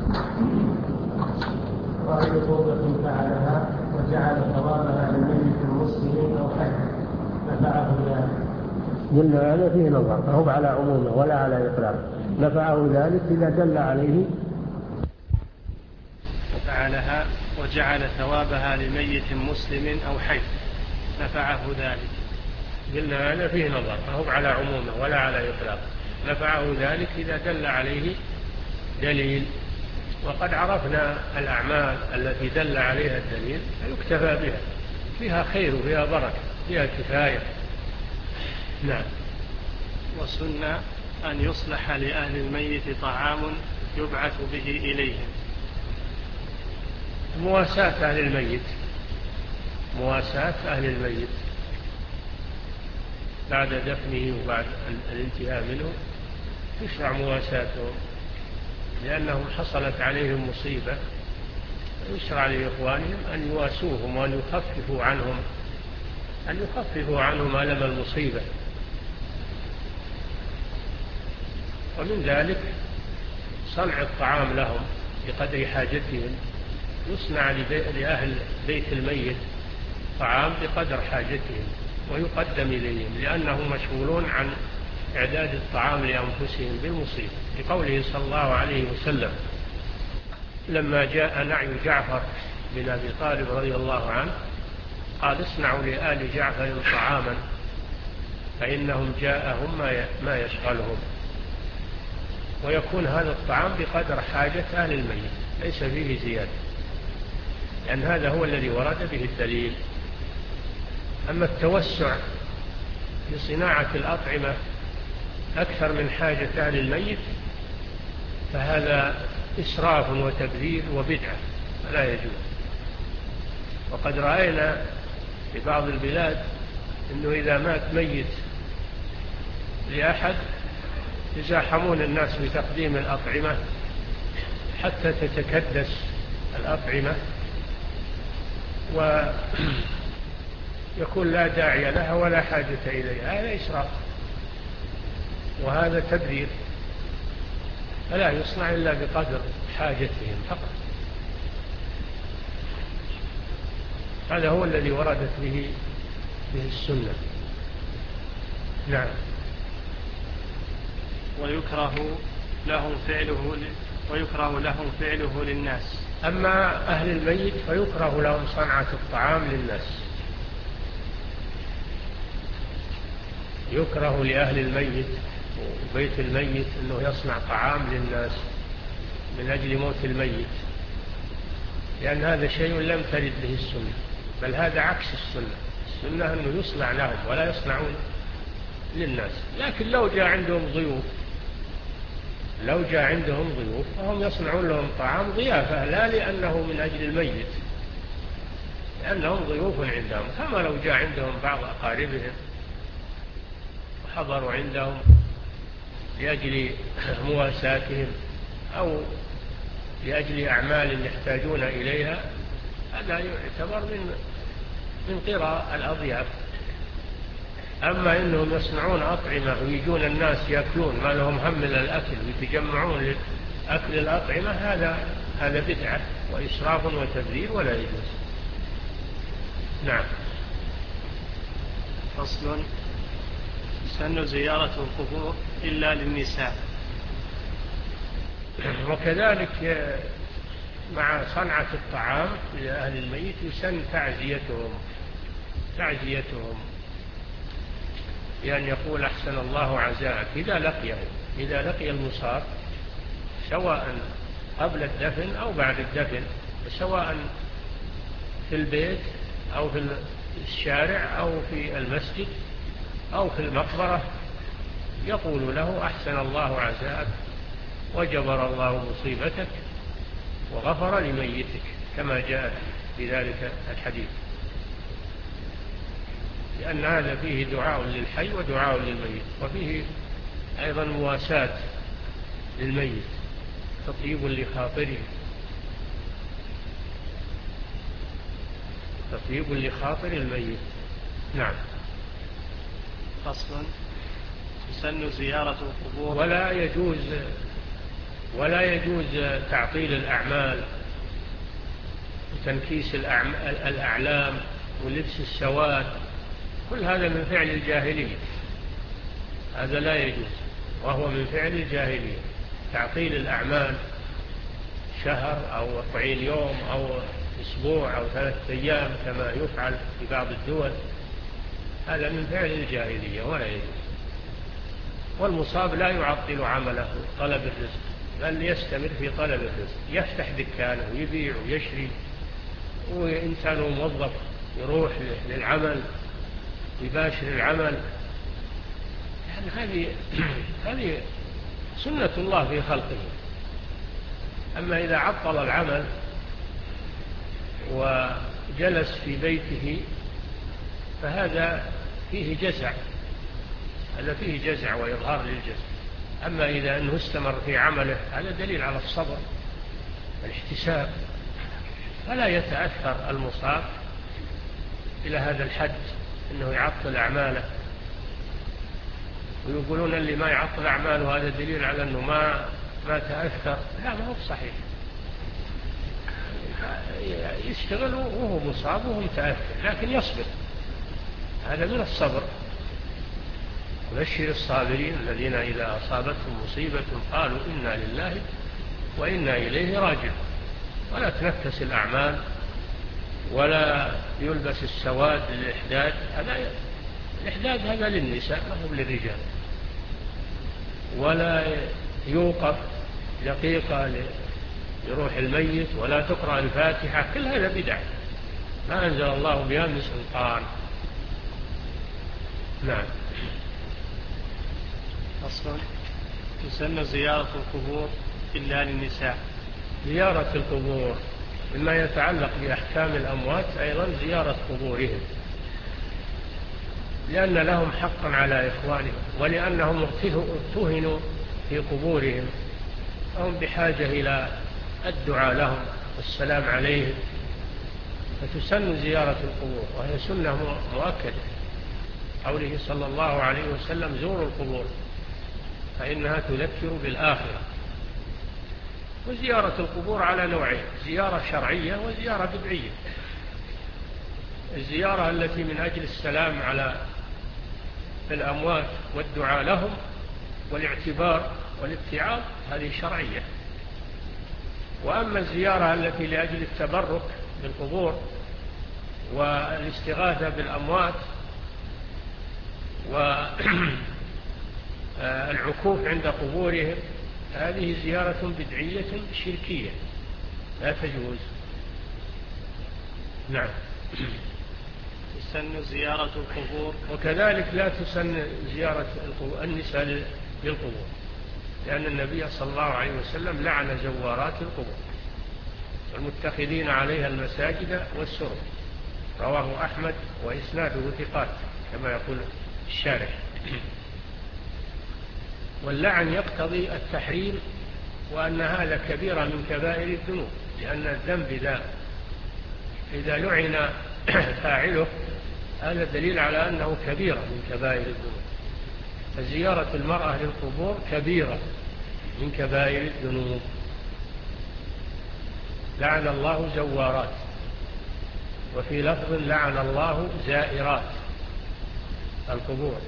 وأي قربة فعلها وجعل ثوابها للميت المسلم أو حي نفعه ذلك. قلنا هذا فيه نظر، فهو على عمومه ولا على إطلاق. نفعه ذلك إذا دل عليه. فعلها وجعل ثوابها لميت مسلم أو حي نفعه ذلك. قلنا هذا فيه نظر، فهو على عمومه ولا على إطلاق. نفعه ذلك إذا دل عليه دليل. وقد عرفنا الأعمال التي دل عليها الدليل فيكتفى بها، فيها خير وفيها بركة، فيها كفاية. نعم. وسنة أن يصلح لأهل الميت طعام يبعث به إليهم؟ مواساة أهل الميت، مواساة أهل الميت بعد دفنه وبعد الانتهاء منه يشرع مواساتهم، لأنهم حصلت عليهم مصيبة، يشرع لإخوانهم أن يواسوهم وأن يخففوا عنهم أن يخففوا عنهم ألم المصيبة. ومن ذلك صنع الطعام لهم بقدر حاجتهم، يصنع لأهل بيت الميت طعام بقدر حاجتهم ويقدم إليهم، لأنهم مشغولون عن إعداد الطعام لأنفسهم بالمصيبة، لقوله صلى الله عليه وسلم لما جاء نعي جعفر بن أبي طالب رضي الله عنه قال اصنعوا لآل جعفر طعاما فإنهم جاءهم ما يشغلهم، ويكون هذا الطعام بقدر حاجة أهل الميت ليس فيه زيادة، لأن هذا هو الذي ورد به الدليل. أما التوسع في صناعة الأطعمة أكثر من حاجة أهل الميت فهذا إسراف وتبذير وبدعة فلا يجوز. وقد رأينا في بعض البلاد أنه إذا مات ميت لأحد يزاحمون الناس بتقديم الأطعمة حتى تتكدس الأطعمة ويكون لا داعي لها ولا حاجة إليها، هذا إسراف وهذا تبذير، فلا يصنع إلا بقدر حاجتهم فقط. هذا هو الذي وردت به به السنة. نعم. ويكره لهم فعله ويكره لهم فعله للناس. أما أهل الميت فيكره لهم صنعة الطعام للناس، يكره لأهل الميت وبيت الميت أنه يصنع طعام للناس من أجل موت الميت، لأن هذا شيء لم ترد به السنة، بل هذا عكس السنة. السنة أنه يصنع لهم ولا يصنعون للناس. لكن لو جاء عندهم ضيوف لو جاء عندهم ضيوف فهم يصنعون لهم طعام ضيافة، لا لأنه من أجل الميت، لأنهم ضيوف عندهم، كما لو جاء عندهم بعض أقاربهم وحضروا عندهم لأجل مواساتهم أو لأجل أعمال يحتاجون إليها، هذا يعتبر من من قراء الأضياف. أما إنهم يصنعون أطعمة ويجون الناس يأكلون ما لهم هم من الأكل ويتجمعون لأكل الأطعمة، هذا هذا بدعة وإسراف وتبذير ولا يجوز. نعم. فصل: سن زيارة القبور إلا للنساء. وكذلك مع صنعة الطعام لأهل الميت يسن تعزيتهم تعزيتهم بأن يقول أحسن الله عزاءك إذا لقيه إذا لقي المصاب، سواء قبل الدفن أو بعد الدفن، سواء في البيت أو في الشارع أو في المسجد أو في المقبرة، يقول له أحسن الله عزاءك وجبر الله مصيبتك وغفر لميتك، كما جاء في ذلك الحديث، لأن هذا فيه دعاء للحي ودعاء للميت، وفيه أيضا مواساة للميت، تطيب لخاطره تطيب لخاطر الميت. نعم. فصل: تسن زيارة القبور ولا يجوز ولا يجوز تعطيل الأعمال وتنكيس الأعلام ولبس السواد، كل هذا من فعل الجاهلية، هذا لا يجوز وهو من فعل الجاهلية. تعطيل الأعمال شهر أو أربعين يوم أو أسبوع أو ثلاثة أيام كما يفعل في بعض الدول، هذا من فعل الجاهلية ولا يجوز. والمصاب لا يعطل عمله طلب الرزق، بل يستمر في طلب الرزق، يفتح دكانه ويبيع ويشري، وإنسان موظف يروح للعمل يباشر العمل، يعني هذه هذه سنة الله في خلقه. أما إذا عطل العمل وجلس في بيته فهذا فيه جزع، هذا فيه جزع وإظهار للجزع. أما إذا أنه استمر في عمله هذا دليل على الصبر والاحتساب، فلا يتأثر المصاب إلى هذا الحد أنه يعطل أعماله. ويقولون اللي ما يعطل أعماله هذا دليل على أنه ما ما تأثر. لا، ما هو صحيح. يشتغل وهو مصاب وهو متأثر لكن يصبر، هذا من الصبر. وبشر الصابرين الذين إذا أصابتهم مصيبة قالوا إنا لله وإنا إليه راجعون. ولا تنكس الأعمال ولا يلبس السواد للإحداد. هذا الإحداد هذا للنساء ما هو للرجال. ولا يوقف دقيقة لروح الميت ولا تقرأ الفاتحة، كل هذا بدع ما أنزل الله بها من سلطان. نعم. أصلا تسن زيارة القبور إلا للنساء. زيارة القبور مما يتعلق بأحكام الأموات أيضا زيارة قبورهم، لأن لهم حقا على إخوانهم ولأنهم ارتهنوا في قبورهم، فهم بحاجة إلى الدعاء لهم والسلام عليهم. فتسن زيارة القبور وهي سنة مؤكدة، قوله صلى الله عليه وسلم زوروا القبور فإنها تذكر بالآخرة. وزيارة القبور على نوعين: زيارة شرعية وزيارة بدعية. الزيارة التي من أجل السلام على الأموات والدعاء لهم والاعتبار والاتعاظ هذه شرعية. وأما الزيارة التي لأجل التبرك بالقبور والاستغاثة بالأموات والعكوف عند قبورهم هذه زيارة بدعية شركية لا تجوز. نعم. تسن زيارة القبور. وكذلك لا تسن زيارة النساء للقبور، لأن النبي صلى الله عليه وسلم لعن زوارات القبور والمتخذين عليها المساجد والسرج. رواه أحمد وإسناده ثقات كما يقول الشارح. واللعن يقتضي التحريم وأن هذا كبيرة من كبائر الذنوب، لأن الذنب إذا إذا لعن فاعله هذا دليل على أنه كبيرة من كبائر الذنوب. فزيارة المرأة للقبور كبيرة من كبائر الذنوب. لعن الله زوارات، وفي لفظ لعن الله زائرات القبور،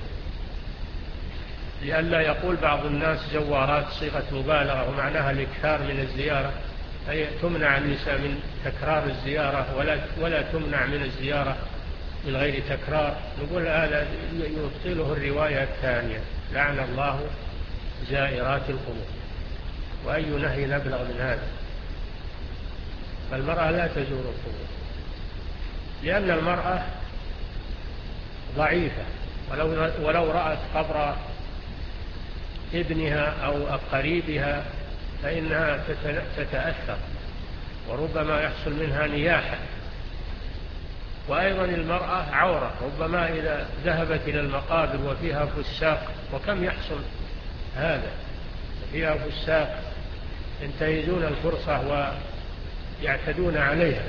لئلا يقول بعض الناس زوارات صيغة مبالغة ومعناها الإكثار من الزيارة، أي تمنع النساء من تكرار الزيارة ولا ولا تمنع من الزيارة من غير تكرار. نقول هذا يبطله الرواية الثانية لعن الله زائرات القبور. وأي نهي نبلغ من هذا؟ فالمرأة لا تزور القبور، لأن المرأة ضعيفة، ولو ولو رأت قبر ابنها أو قريبها فإنها تتأثر وربما يحصل منها نياحة. وأيضا المرأة عورة، ربما إذا ذهبت إلى المقابر وفيها فساق، وكم يحصل هذا، فيها فساق ينتهزون الفرصة ويعتدون عليها.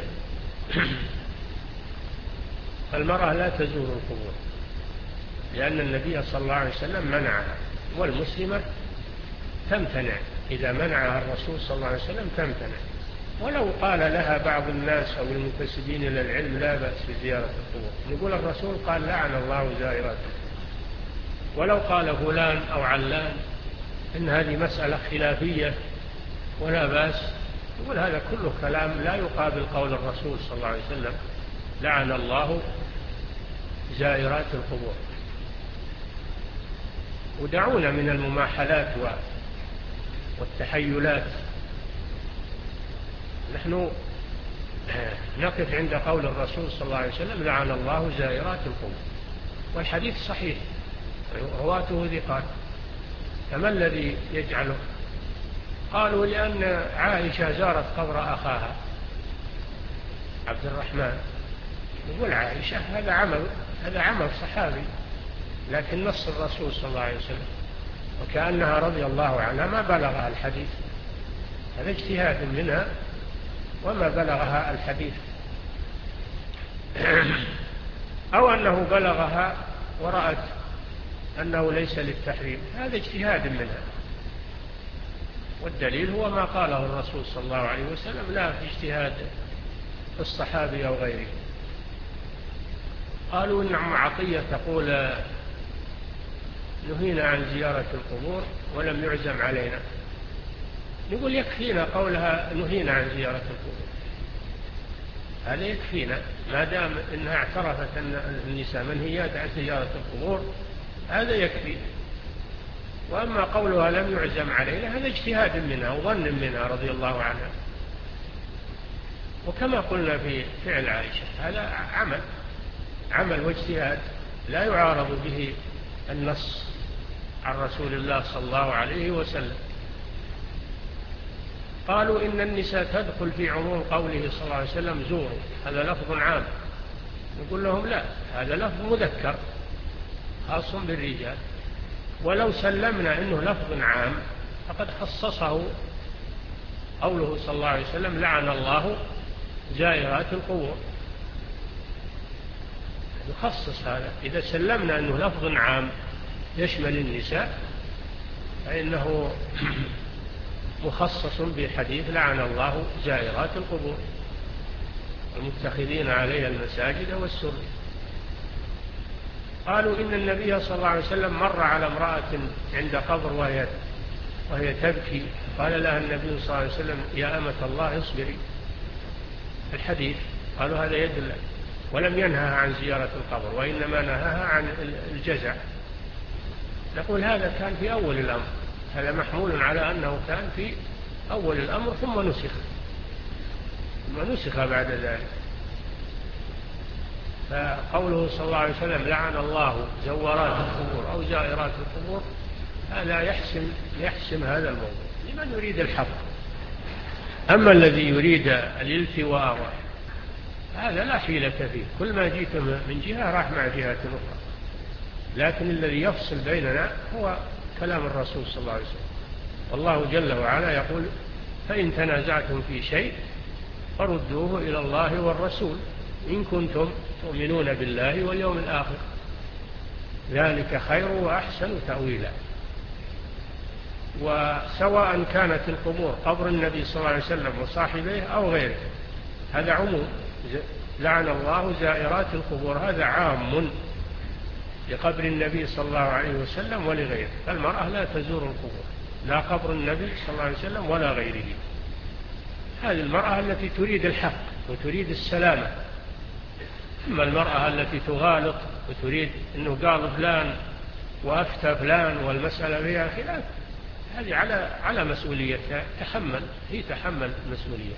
فالمرأة لا تزور القبور لأن النبي صلى الله عليه وسلم منعها، والمسلمة تمتنع إذا منعها الرسول صلى الله عليه وسلم تمتنع. ولو قال لها بعض الناس أو المنتسبين إلى العلم لا بأس بزيارة القبور، نقول الرسول قال لعن الله زائراته. ولو قال فلان أو علان إن هذه مسألة خلافية ولا بأس، نقول هذا كله كلام لا يقابل قول الرسول صلى الله عليه وسلم لعن الله زائرات القبور. ودعونا من المماحلات والتحيلات، نحن نقف عند قول الرسول صلى الله عليه وسلم لعن الله زائرات القبور، والحديث صحيح رواته ثقات. فما الذي يجعله؟ قالوا لأن عائشة زارت قبر أخاها عبد الرحمن. يقول عائشة هذا عمل هذا عمل صحابي، لكن نص الرسول صلى الله عليه وسلم، وكأنها رضي الله عنها ما بلغها الحديث، هذا اجتهاد منها وما بلغها الحديث. أو أنه بلغها ورأت أنه ليس للتحريم، هذا اجتهاد منها، والدليل هو ما قاله الرسول صلى الله عليه وسلم، لا في اجتهاد الصحابي أو غيره. قالوا إن أم عطية تقول نهينا عن زيارة القبور ولم يعزم علينا. نقول يكفينا قولها نهينا عن زيارة القبور، هذا يكفينا ما دام إنها اعترفت أن النساء منهيات عن زيارة القبور، هذا يكفي. وأما قولها لم يعزم علينا هذا اجتهاد منها وظن منها رضي الله عنها. وكما قلنا في فعل عائشة هذا عمل عمل واجتهاد لا يعارض به النص عن رسول الله صلى الله عليه وسلم. قالوا إن النساء تدخل في عموم قوله صلى الله عليه وسلم زوروا، هذا لفظ عام. نقول لهم لا، هذا لفظ مذكر خاص بالرجال، ولو سلمنا إنه لفظ عام فقد خصصه قوله صلى الله عليه وسلم لعن الله زائرات القبور، يخصص هذا. إذا سلمنا أنه لفظ عام يشمل النساء فإنه مخصص بحديث لعن الله زائرات القبور المتخذين عليها المساجد والسرج. قالوا إن النبي صلى الله عليه وسلم مر على امرأة عند قبر وهي, وهي تبكي، قال لها النبي صلى الله عليه وسلم يا أمة الله اصبري، الحديث. قالوا هذا يدل، ولم ينهها عن زيارة القبر وإنما نهاها عن الجزع. نقول هذا كان في أول الأمر، هذا محمول على أنه كان في أول الأمر ثم نسخ ثم نسخ بعد ذلك. فقوله صلى الله عليه وسلم لعن الله زوارات القبور أو زائرات القبور هذا يحسم, يحسم هذا الموضوع لمن يريد الحق. أما الذي يريد الالتواء هذا لا حيلة فيه، كل ما جيت من جهة راح مع جهة أخرى. لكن الذي يفصل بيننا هو كلام الرسول صلى الله عليه وسلم، والله جل وعلا يقول فإن تنازعتم في شيء فردوه إلى الله والرسول إن كنتم تؤمنون بالله واليوم الآخر، ذلك خير وأحسن تأويلا. وسواء كانت القبور قبر النبي صلى الله عليه وسلم وصاحبيه أو غيره، هذا عموم. لعن الله زائرات القبور هذا عام لقبر النبي صلى الله عليه وسلم ولغيره، فالمرأة لا تزور القبور، لا قبر النبي صلى الله عليه وسلم ولا غيره. هذه المرأة التي تريد الحق وتريد السلامة. أما المرأة التي تغالط وتريد أنه قال فلان وأفتى فلان والمسألة فيها خلاف، هذه على على مسؤوليتها، تحمل هي تحمل مسؤولية.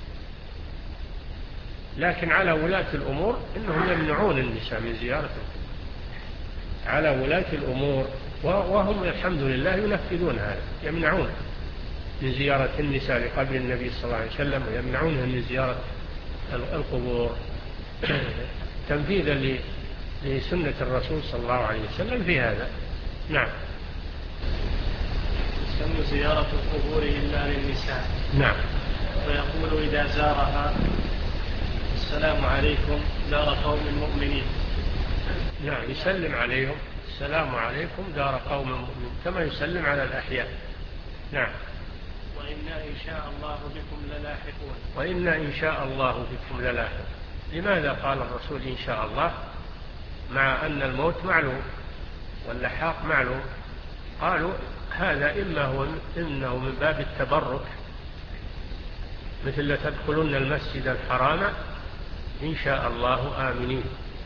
لكن على ولاة الأمور إنهم يمنعون النساء من زيارة القبور، على ولاة الأمور، وهم الحمد لله ينفذون هذا، يمنعون من زيارة النساء لقبر النبي صلى الله عليه وسلم، ويمنعونها من زيارة القبور تنفيذا لسنة الرسول صلى الله عليه وسلم في هذا. نعم. تسمى زيارة القبور إلا للنساء. نعم. فيقول إذا زارها السلام عليكم دار قوم مؤمنين. نعم، يسلم عليهم السلام عليكم دار قوم مؤمنين كما يسلم على الأحياء. نعم. وإنا إن شاء الله بكم للاحقون. وإنا إن شاء الله بكم للاحقون. لماذا قال الرسول إن شاء الله مع أن الموت معلوم واللحاق معلوم؟ قالوا هذا إما هو إنه من باب التبرك، مثل لتدخلن المسجد الحرام إن شاء الله آمنين.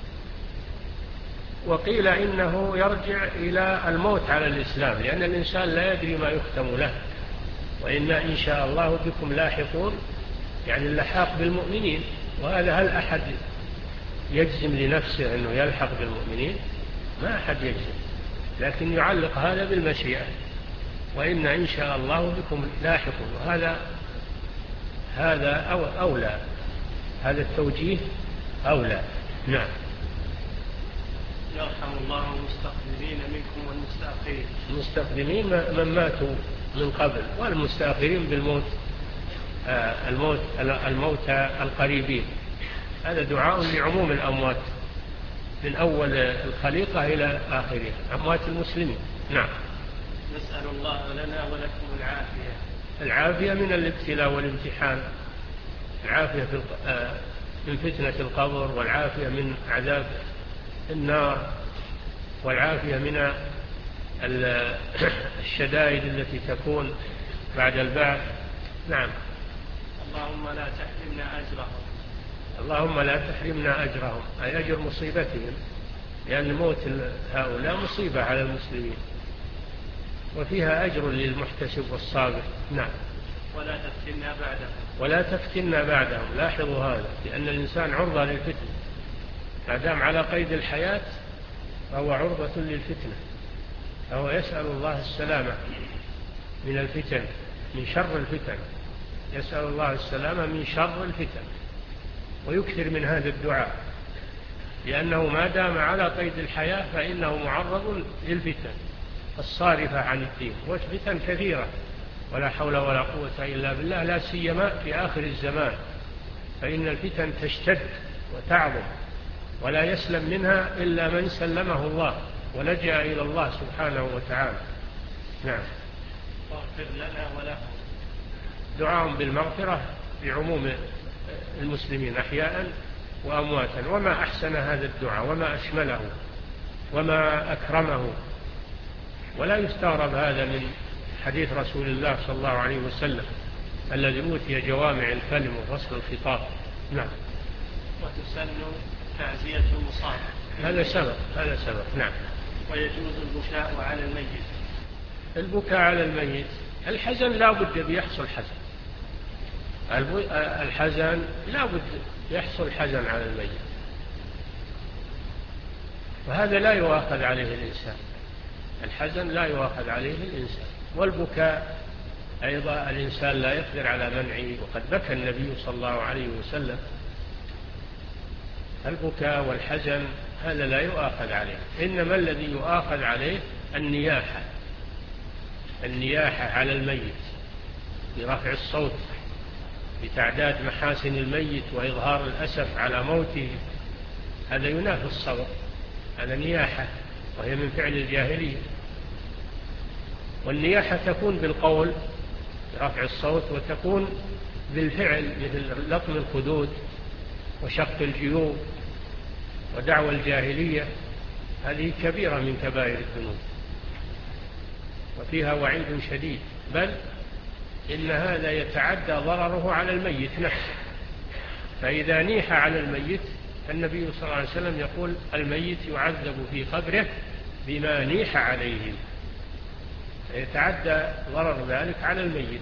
وقيل إنه يرجع إلى الموت على الإسلام، لأن الإنسان لا يدري ما يختم له. وإنا إن شاء الله بكم لاحقون، يعني اللحاق بالمؤمنين. وهذا هل أحد يجزم لنفسه أنه يلحق بالمؤمنين؟ ما أحد يجزم، لكن يعلق هذا بالمشيئة. وإن إن شاء الله بكم لاحقون. وهذا هذا أولى، هذا التوجيه أولى. نعم. يرحم الله المستقدمين منكم والمستأخرين. المستقدمين من ماتوا من قبل، والمستأخرين بالموت، الموت الموتى القريبين. هذا دعاء لعموم الأموات من أول الخليقة إلى آخرها، أموات المسلمين. نعم. نسأل الله لنا ولكم العافية. العافية من الابتلاء والامتحان، العافية من فتنة القبر، والعافية من عذاب النار، والعافية من الشدائد التي تكون بعد البعث. نعم. اللهم لا تحرمنا أجرهم. اللهم لا تحرمنا أجرهم، أي أجر مصيبتهم، لأن موت هؤلاء مصيبة على المسلمين، وفيها أجر للمحتسب والصابر. نعم. ولا تفتنا بعدهم. ولا تفتنا بعدهم، لاحظوا هذا، لأن الإنسان عرضة للفتن، ما دام على قيد الحياة فهو عرضة للفتنة، فهو يسأل الله السلامة من الفتن، من شر الفتن، يسأل الله السلامة من شر الفتن، ويكثر من هذا الدعاء، لأنه ما دام على قيد الحياة فإنه معرض للفتن الصارفة عن الدين، والفتن كثيرة ولا حول ولا قوة إلا بالله، لا سيما في آخر الزمان، فإن الفتن تشتد وتعظم، ولا يسلم منها إلا من سلمه الله ولجأ إلى الله سبحانه وتعالى. نعم. واغفر لنا ولهم. دعاء بالمغفرة لعموم المسلمين أحياء وأمواتا. وما أحسن هذا الدعاء، وما أشمله، وما أكرمه، ولا يستغرب هذا من حديث رسول الله صلى الله عليه وسلم الذي أوتي جوامع الكلم وفصل الخطاب. نعم. وتسن تعزية المصاب. هذا سبق، هذا سبق. نعم. ويجوز البكاء على الميت. البكاء على الميت، الحزن لا بد بيحصل حزن، الحزن لا بد يحصل حزن على الميت، وهذا لا يؤاخذ عليه الإنسان، الحزن لا يؤاخذ عليه الإنسان. والبكاء أيضا الإنسان لا يقدر على منعه، وقد بكى النبي صلى الله عليه وسلم. البكاء والحزن هذا لا يؤاخذ عليه، إنما الذي يؤاخذ عليه النياحة، النياحة على الميت برفع الصوت، بتعداد محاسن الميت وإظهار الأسف على موته، هذا ينافي الصبر، هذا نياحة، وهي من فعل الجاهلية. والنياحة تكون بالقول برفع الصوت، وتكون بالفعل مثل لطم الخدود وشق الجيوب ودعوى الجاهلية، هذه كبيرة من كبائر الذنوب وفيها وعيد شديد، بل إن هذا يتعدى ضرره على الميت نفسه. فإذا نيح على الميت، النبي صلى الله عليه وسلم يقول الميت يعذب في قبره بما نيح عليه، يتعدى ضرر ذلك على الميت،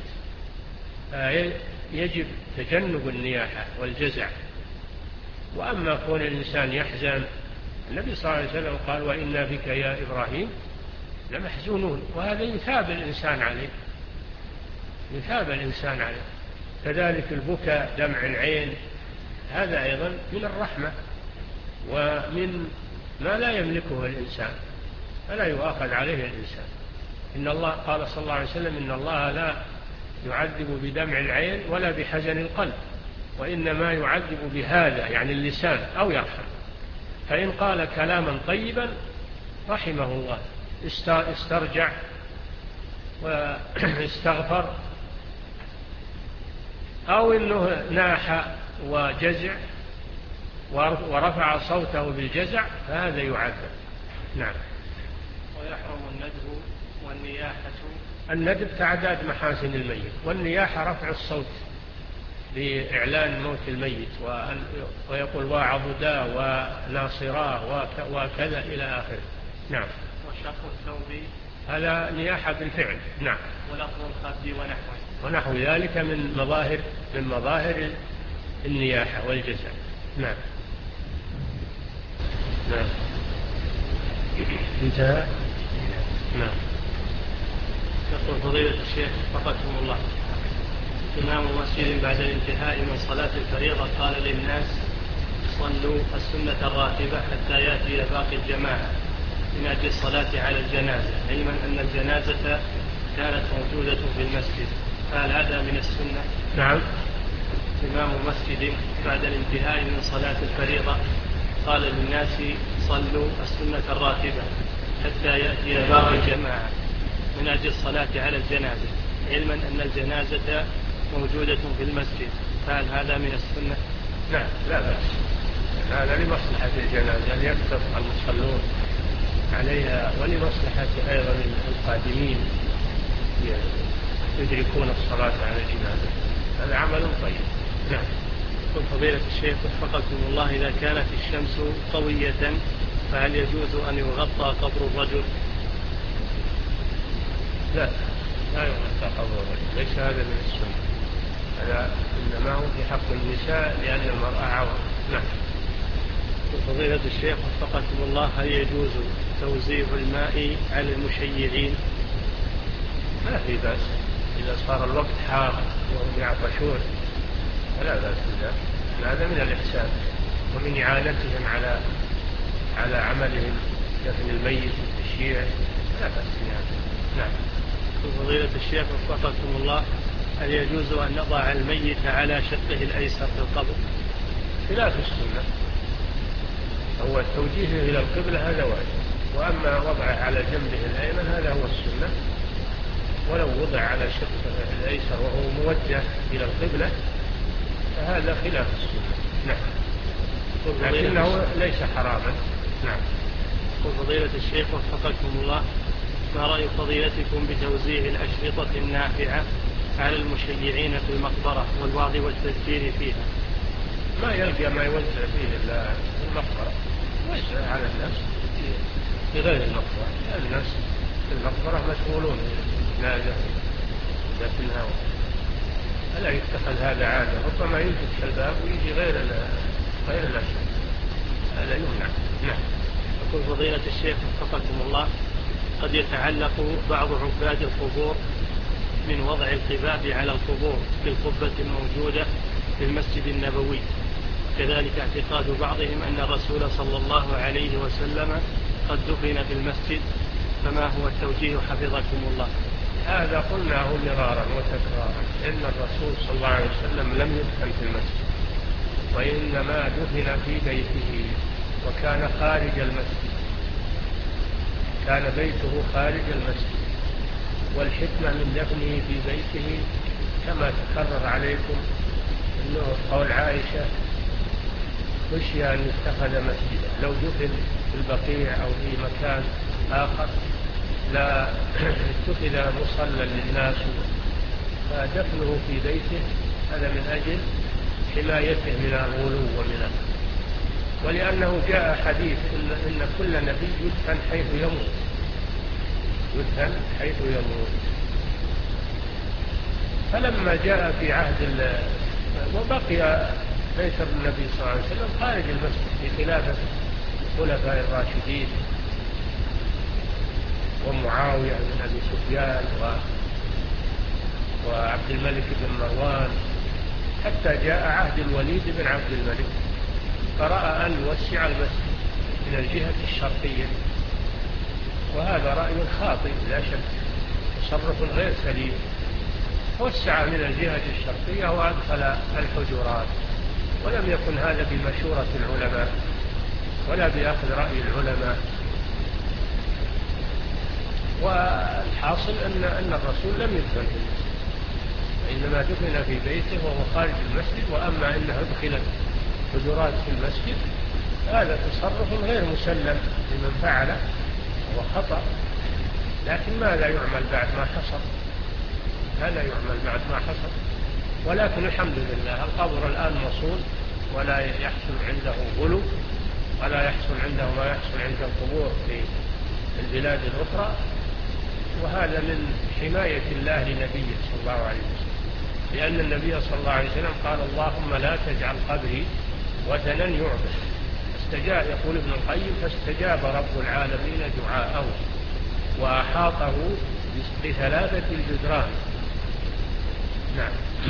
يجب تجنب النياحة والجزع. وأما كون الإنسان يحزن، النبي صلى الله عليه وسلم قال وإنا بك يا إبراهيم لمحزونون، وهذا يثاب الإنسان عليه، يثاب الإنسان عليه. كذلك البكاء دمع العين، هذا أيضا من الرحمة ومن ما لا يملكه الإنسان، فلا يؤاخذ عليه الإنسان. إن الله قال صلى الله عليه وسلم إن الله لا يعذب بدمع العين ولا بحزن القلب، وإنما يعذب بهذا، يعني اللسان، أو يرحم. فإن قال كلاما طيبا رحمه الله، استرجع واستغفر، أو إنه ناح وجزع ورفع صوته بالجزع، فهذا يعذب. نعم. ويحرم الندب والنياحة. الندب تعداد محاسن الميت، والنياحة رفع الصوت لإعلان موت الميت، ويقول وعضدا وناصراه وكذا إلى آخره. نعم. وشق الثوب، هذا نياحة بالفعل. نعم. ولفظ الخد ونحوه ونحو ذلك من مظاهر من مظاهر النياحة والجزع. نعم. نعم. انتهى. نعم. يقول فضيلة الشيخ وفقكم الله، إمام مسجد بعد الانتهاء من صلاة الفريضة قال للناس صلوا السنة الراتبة حتى يأتي باقي الجماعة من أجل الصلاة على الجنازة، علما أن الجنازة كانت موجودة في المسجد، فهل هذا من السنة؟ نعم. إمام مسجد بعد الانتهاء من صلاة الفريضة قال للناس صلوا السنة الراتبة حتى يأتي باقي الجماعة من أجل الصلاة على الجنازة، علما أن الجنازة موجودة في المسجد، فهل هذا من السنة؟ لا لا بأس، هذا لمصلحة الجنازة ليكثر المصلون عليها، ولمصلحة أيضا القادمين يدركون الصلاة على الجنازة، هذا عمل طيب. نعم. قل فضيلة الشيخ وفقكم الله، إذا كانت الشمس قوية فهل يجوز أن يغطى قبر الرجل؟ لا لا يغطى قبر الرجل، ليس هذا من السنة، هذا إنما هو في حق النساء لأن المرأة عورة. نعم. فضيلة الشيخ وفقكم الله، هل يجوز توزيع الماء على المشيعين؟ ما في بأس، إذا صار الوقت حار وهم يعطشون فلا بأس بذلك، هذا من الإحسان ومن إعانتهم على على عملهم دفن الميت والتشييع، لا بأس بهذا. نعم. فضيلة الشيخ وفقكم الله، هل يجوز أن نضع الميت على شقه الأيسر في القبر؟ خلاف السنة، هو توجيهه إلى القبلة هذا واجب، وأما وضعه على جنبه الأيمن هذا هو السنة، ولو وضع على شقه الأيسر وهو موجه إلى القبلة فهذا خلاف السنة. نعم. لكنه ليس حراما. نعم. فضيلة الشيخ وفقكم الله، ما رأي فضيلتكم بتوزيع الأشرطة النافعة على المشيعين في المقبرة والوعظ والتذكير فيها؟ ما يلقى ما يوزع فيه إلا في المقبرة، يوزع على الناس في غير المقبرة، الناس في المقبرة مشغولون بالجنازة دفنها، فلا يتخذ هذا عادة، ربما يفتح الباب ويجي غير غير الأشرطة، هذا يمنع. نعم. يقول فضيلة الشيخ وفقكم الله، قد يتعلق بعض عباد القبور من وضع القباب على القبور في القبة الموجودة في المسجد النبوي، كذلك اعتقاد بعضهم أن الرسول صلى الله عليه وسلم قد دفن في المسجد، فما هو التوجيه حفظكم الله؟ هذا قلناه مرارا وتكرارا، إن الرسول صلى الله عليه وسلم لم يدفن في المسجد، وإنما دفن في بيته، وكان خارج المسجد، كان بيته خارج المسجد، والحكمة من دفنه في بيته كما تكرر عليكم أنه قول عائشة خشي أن يتخذ مسجدا، لو دفن في البقيع أو في مكان آخر لا اتخذ مصلى للناس، فدفنه في بيته هذا من أجل حمايته من الغلو ومن، ولأنه جاء حديث إن, إن كل نبي يدفن حيث يموت، يدفن حيث يموت. فلما جاء في عهد وبقي بيت النبي صلى الله عليه وسلم خارج المسجد في خلافة الخلفاء الراشدين ومعاوية بن أبي سفيان وعبد الملك بن مروان، حتى جاء عهد الوليد بن عبد الملك فرأى أن يوسع المسجد من الجهة الشرقية، وهذا رأي خاطئ لا شك، تصرف غير سليم، وسع من الجهة الشرقية وأدخل الحجرات، ولم يكن هذا بمشورة العلماء ولا بأخذ رأي العلماء. والحاصل أن أن الرسول لم يدفن في المسجد، وإنما دفن في بيته وهو خارج المسجد، وأما أنه أدخلت حجرات في المسجد هذا تصرف غير مسلم لمن فعله وهو خطأ، لكن ماذا يعمل بعد ما حصل؟ هذا يعمل بعد ما حصل. ولكن الحمد لله القبر الآن مصون، ولا يحصل عنده غلو، ولا يحصل عنده ما يحصل عند القبور في البلاد الأخرى، وهذا من حماية الله لنبيه صلى الله عليه وسلم، لأن النبي صلى الله عليه وسلم قال اللهم لا تجعل قبري وثنا يعبد. استجاب، يقول ابن القيم، فاستجاب رب العالمين دعاءه وأحاطه بثلاثة الجدران. نعم.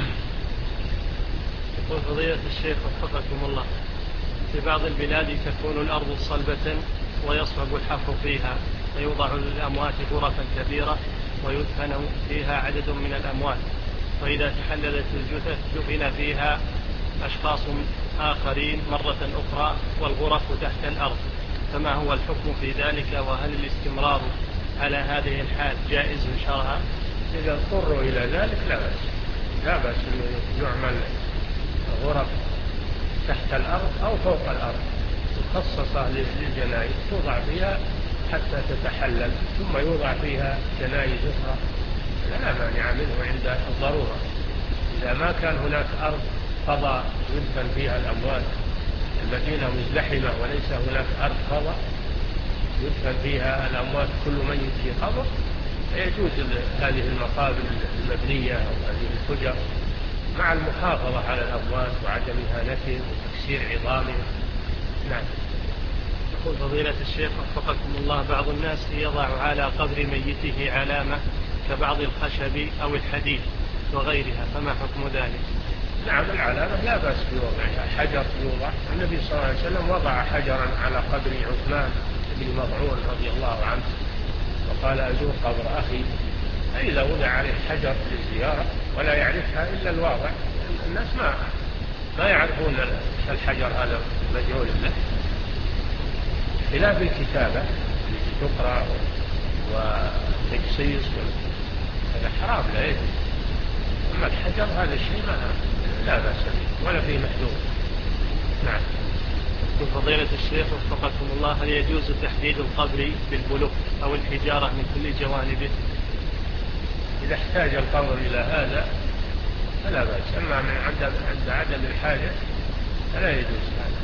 يقول فضيلة الشيخ وفقكم الله، في بعض البلاد تكون الأرض صلبة ويصعب الحفر فيها، فيوضع للأموات غرفا كبيرة ويدفن فيها عدد من الأموات، وإذا تحللت الجثث دفن فيها أشخاص آخرين مرة أخرى والغرف تحت الأرض، فما هو الحكم في ذلك؟ وهل الاستمرار على هذه الحال جائز شرعا؟ إذا اضطروا إلى ذلك لا بأس، لا بأس أن يعمل غرف تحت الأرض أو فوق الأرض مخصصة للجنائز توضع فيها حتى تتحلل، ثم يوضع فيها جنائز أخرى، لا مانع منه عند الضرورة. إذا ما كان هناك أرض فضاء يدفن فيها الأموات، المدينة مزدحمة وليس هناك أرض فضاء يدفن فيها الأموات كل ميت في قبر، يجوز هذه المقابر المبنية أو هذه الفجر مع المحافظة على الأموات وعدم إهانتهم وتكسير عظامهم. نعم. يقول فضيلة الشيخ وفقكم الله، بعض الناس يضع على قبر ميته علامة كبعض الخشب أو الحديد وغيرها، فما حكم ذلك؟ نعم، العلامة لا بأس بوضعها، حجر يوضع، النبي صلى الله عليه وسلم وضع حجرا على قبر عثمان بن مظعون رضي الله عنه وقال أزور قبر أخي، فإذا وضع عليه حجر للزيارة ولا يعرفها إلا الواضع، الناس ما ما يعرفون الحجر هذا مجهول له، خلاف الكتابة التي تقرأ وتجصيص هذا حرام لا يجوز، أما الحجر هذا الشيء ما لا بأس به ولا فيه محذور. نعم. فضيلة الشيخ وفقكم الله، هل يجوز تحديد القبر بالبلوك أو الحجارة من كل جوانبه؟ إذا احتاج القبر إلى هذا فلا بأس، أما من عند عدم الحاجة فلا يجوز هذا،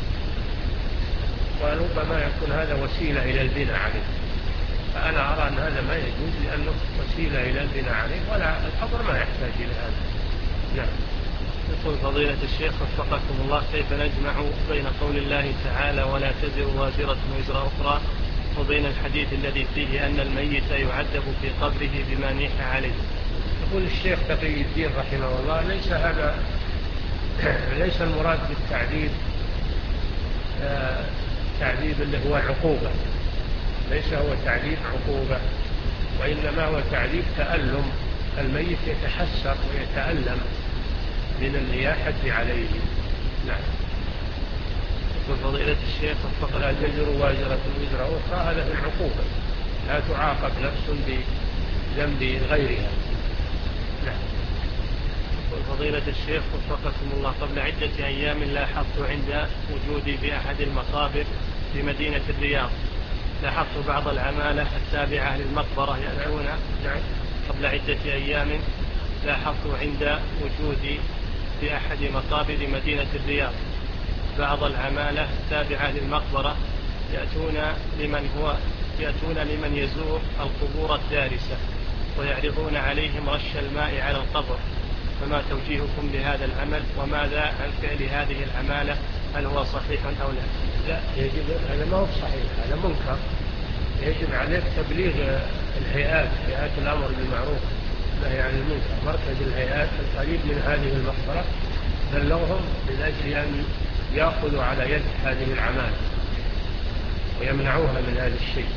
وربما يكون هذا وسيلة إلى البناء عليه، فأنا أرى أن هذا ما يجوز لأنه وسيلة إلى البناء عليه، ولا القبر ما يحتاج إلى هذا. نعم. يقول فضيلة الشيخ وفقكم الله، كيف نجمع بين قول الله تعالى ولا تزر وازرة وزر أخرى وبين الحديث الذي فيه أن الميت يعذب في قبره بما نيح عليه؟ يقول الشيخ تقي الدين رحمه الله، ليس هذا ليس المراد بالتعذيب آه تعذيب اللي هو العقوبة، ليس هو تعذيب عقوبة، وإنما هو تعذيب تألم، الميت يتحسر ويتألم من النياحة عليه. نعم. يقول فضيلة الشيخ وفقكم لا تزر وازرة وزر أخرى، هذا في العقوبة، لا تعاقب نفس بذنب غيرها. نعم. يقول فضيلة الشيخ وفقكم الله، قبل عدة أيام لاحظت عند وجودي في أحد المقابر في مدينة الرياض، لاحظت بعض العمالة التابعة للمقبرة يأتون. نعم. قبل عدة أيام لاحظت عند وجودي في أحد مقابر مدينة الرياض بعض العمالة التابعة للمقبرة يأتون لمن هو يأتون لمن يزور القبور الدارسة ويعرضون عليهم رش الماء على القبر، فما توجيهكم لهذا العمل وماذا عن فعل هذه العمالة؟ هل هو صحيح أو لا؟ لا، يجب، هذا ما هو صحيح، هذا منكر، يجب عليك تبليغ الهيئات، هيئات الأمر بالمعروف والنهي عن المنكر، مركز الهيئات القريب من هذه المقبرة بلغهم من أجل أن يأخذوا على يد هذه العمالة ويمنعوها من هذا الشيء.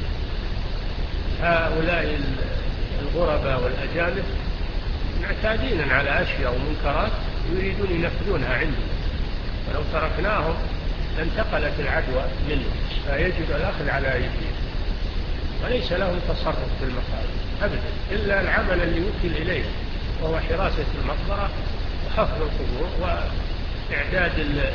هؤلاء الغرباء والأجانب معتادين على أشياء ومنكرات يريدون ينفذونها عندنا، ولو تركناهم لانتقلت العدوى منهم، فيجب الأخذ على أيديهم، وليس لهم تصرف في المقابر أبدا إلا العمل اللي وكل إليه، وهو حراسة المقبرة وحفظ القبور وإعداد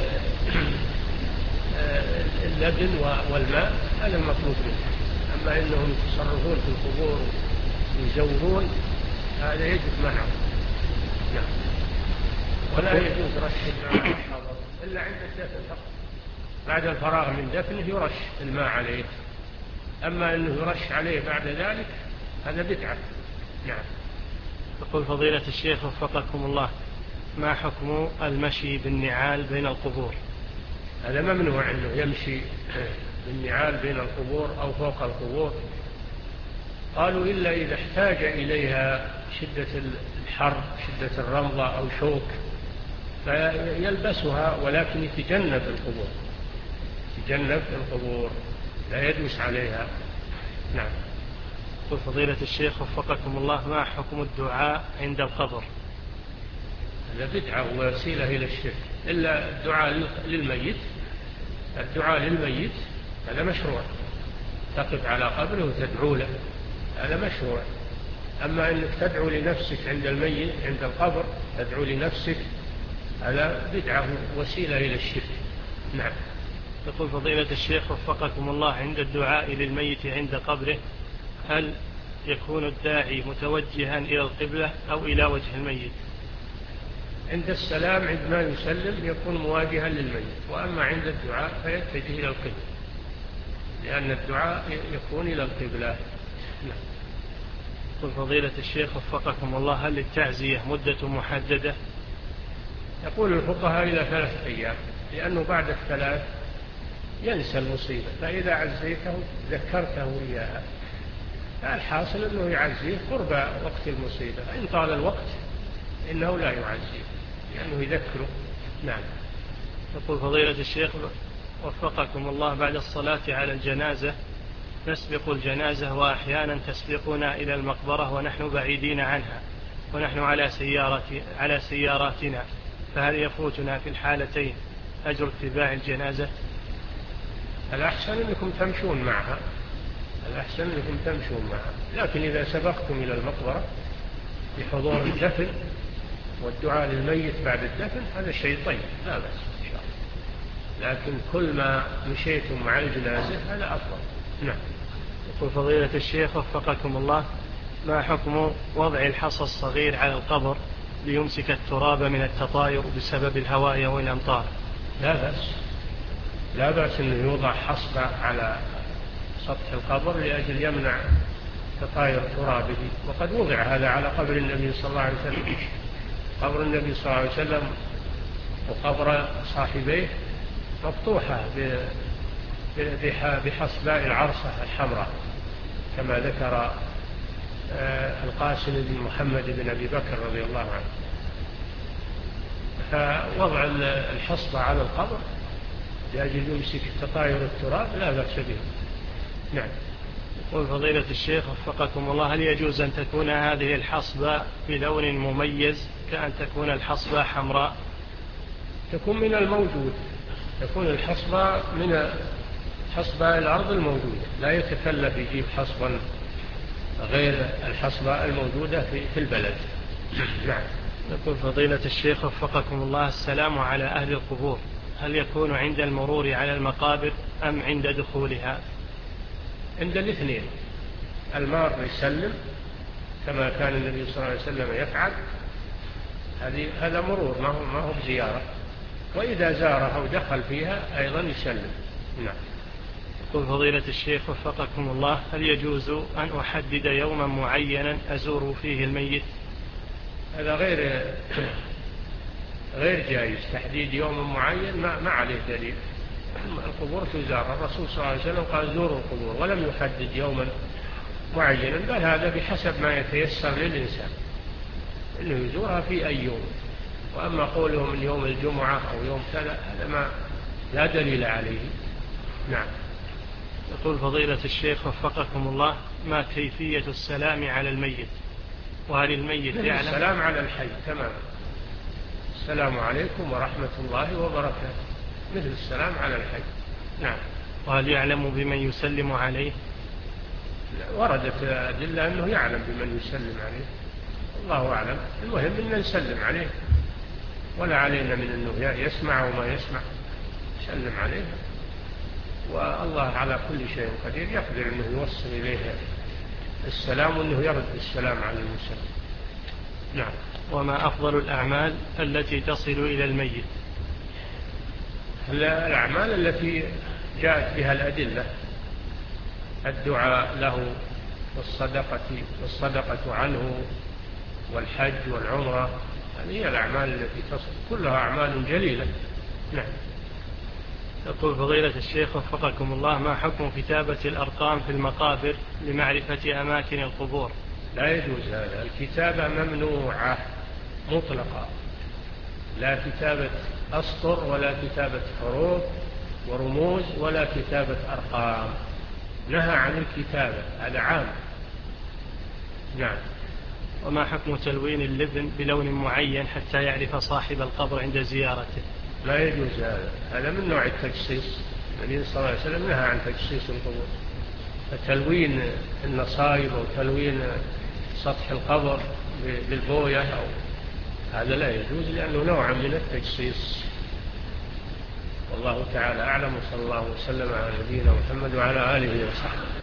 اللبن والماء، هذا المطلوب منهم. أما إنهم يتصرفون في القبور ويزورون، هذا يجب منعه. نعم. ولا يجوز رش الماء على القبر إلا عند الدفن فقط، بعد الفراغ من دفنه يرش الماء عليه، أما أنه يرش عليه بعد ذلك هذا بدعة. نعم. يقول فضيلة الشيخ وفقكم الله، ما حكم المشي بالنعال بين القبور؟ هذا ممنوع أنه يمشي بالنعال بين القبور أو فوق القبور، قالوا إلا إذا احتاج إليها شدة الحر، شدة الرمضة أو شوك، فيلبسها ولكن يتجنب القبور، يتجنب القبور لا يدوس عليها. نعم. قل فضيلة الشيخ وفقكم الله، ما حكم الدعاء عند القبر؟ هذا بدعة ووسيلة إلى الشرك، إلا الدعاء للميت، الدعاء للميت هذا مشروع، تقف على قبره وتدعو له، هذا مشروع. أما أنك تدعو لنفسك عند الميت عند القبر، تدعو لنفسك، هذا بدعة وسيلة إلى الشرك. نعم. يقول فضيلة الشيخ وفقكم الله، عند الدعاء للميت عند قبره هل يكون الداعي متوجها إلى القبلة أو إلى وجه الميت؟ عند السلام عندما يسلم يكون مواجها للميت، وأما عند الدعاء فيتجه إلى القبلة، لأن الدعاء يكون إلى القبلة. نعم. يقول فضيلة الشيخ وفقكم الله، هل للتعزية مدة محددة؟ يقول الفقهاء إلى ثلاثة أيام، لأنه بعد الثلاث ينسى المصيبة، فإذا عزيته ذكرته إياها، الحاصل أنه يعزيه قرب وقت المصيبة، إن طال الوقت إنه لا يعزيه لأنه يذكره. نعم. يقول فضيلة الشيخ وفقكم الله، بعد الصلاة على الجنازة نسبق الجنازة وأحيانا تسبقنا إلى المقبرة ونحن بعيدين عنها ونحن على سيارة على سياراتنا، فهل يفوتنا في الحالتين أجر اتباع الجنازة؟ الأحسن أنكم تمشون معها، الأحسن أنكم تمشون معها، لكن إذا سبقتم إلى المقبرة بحضور الدفن والدعاء للميت بعد الدفن هذا شيء طيب، لا بأس إن شاء الله، لكن كل ما مشيتم مع الجنازة هذا أفضل. نعم. يقول فضيلة الشيخ وفقكم الله، ما حكم وضع الحصى الصغير على القبر ليمسك التراب من التطاير بسبب الهواء والأمطار؟ لا بأس، لا بأس أنه يوضع حصبة على سطح القبر لأجل يمنع تطاير ترابه، وقد وضع هذا على قبر النبي صلى الله عليه وسلم، قبر النبي صلى الله عليه وسلم وقبر صاحبيه مفتوحة بحصباء العرصة الحمراء كما ذكر القاسم بن محمد بن أبي بكر رضي الله عنه، فوضع الحصبة على القبر لأجل يمسك تطاير التراب لا بأس به. نعم. يقول فضيلة الشيخ وفقكم الله، هل يجوز أن تكون هذه الحصبة بلون مميز كأن تكون الحصبة حمراء؟ تكون من الموجود، تكون الحصبة من حصبة الأرض الموجودة، لا يتكلف يجيب حصبا غير الحصبة الموجودة في البلد. نعم. يقول فضيلة الشيخ وفقكم الله، السلام على أهل القبور هل يكون عند المرور على المقابر أم عند دخولها؟ عند الاثنين، المار يسلم كما كان النبي صلى الله عليه وسلم يفعل، هذا مرور ما هو ما هو بزيارة، وإذا زارها ودخل فيها أيضا يسلم. نعم. يقول فضيلة الشيخ وفقكم الله، هل يجوز أن أحدد يوما معينا أزور فيه الميت؟ هذا غير غير جائز، تحديد يوم معين ما, ما عليه دليل، القبور تزار، الرسول صلى الله عليه وسلم قال زوروا القبور ولم يحدد يوما معينا، بل هذا بحسب ما يتيسر للإنسان أنه يزورها في أي يوم، وأما قوله من يوم الجمعة أو يوم كذا هذا ما لا دليل عليه. نعم. يقول فضيلة الشيخ وفقكم الله، ما كيفية السلام على الميت؟ وهل الميت يعلم؟ السلام على الحي تمام، السلام عليكم ورحمة الله وبركاته، مثل السلام على الحي. نعم. وهل يعلم بمن يسلم عليه؟ وردت أدلة أنه يعلم بمن يسلم عليه، الله أعلم، المهم أنه يسلم عليه، ولا علينا من أنه يسمع وما يسمع، يسلم عليه، والله على كل شيء قدير، يقدر أنه يوصل إليه السلام وأنه يرد السلام على المسلم. نعم. وما أفضل الأعمال التي تصل إلى الميت؟ الأعمال التي جاءت بها الأدلة، الدعاء له والصدقة والصدقة عنه والحج والعمرة، هذه هي الأعمال التي تصل، كلها أعمال جليلة. نعم. يقول فضيلة الشيخ وفقكم الله، ما حكم كتابة الأرقام في المقابر لمعرفة أماكن القبور؟ لا يجوز هذا، الكتابة ممنوعة مطلقة، لا كتابة أسطر ولا كتابة حروف ورموز ولا كتابة أرقام، نهى عن الكتابة، هذا عام. نعم. وما حكم تلوين اللبن بلون معين حتى يعرف صاحب القبر عند زيارته؟ لا يجوز هذا، هذا من نوع التجصيص، النبي صلى الله عليه وسلم نهى عن تجصيص القبور، فتلوين النصائب أو تلوين سطح القبر بالبوية أو هذا لا يجوز، لأنه نوع من التجصيص. والله تعالى أعلم، صلى الله وسلم على نبينا محمد وعلى آله وصحبه.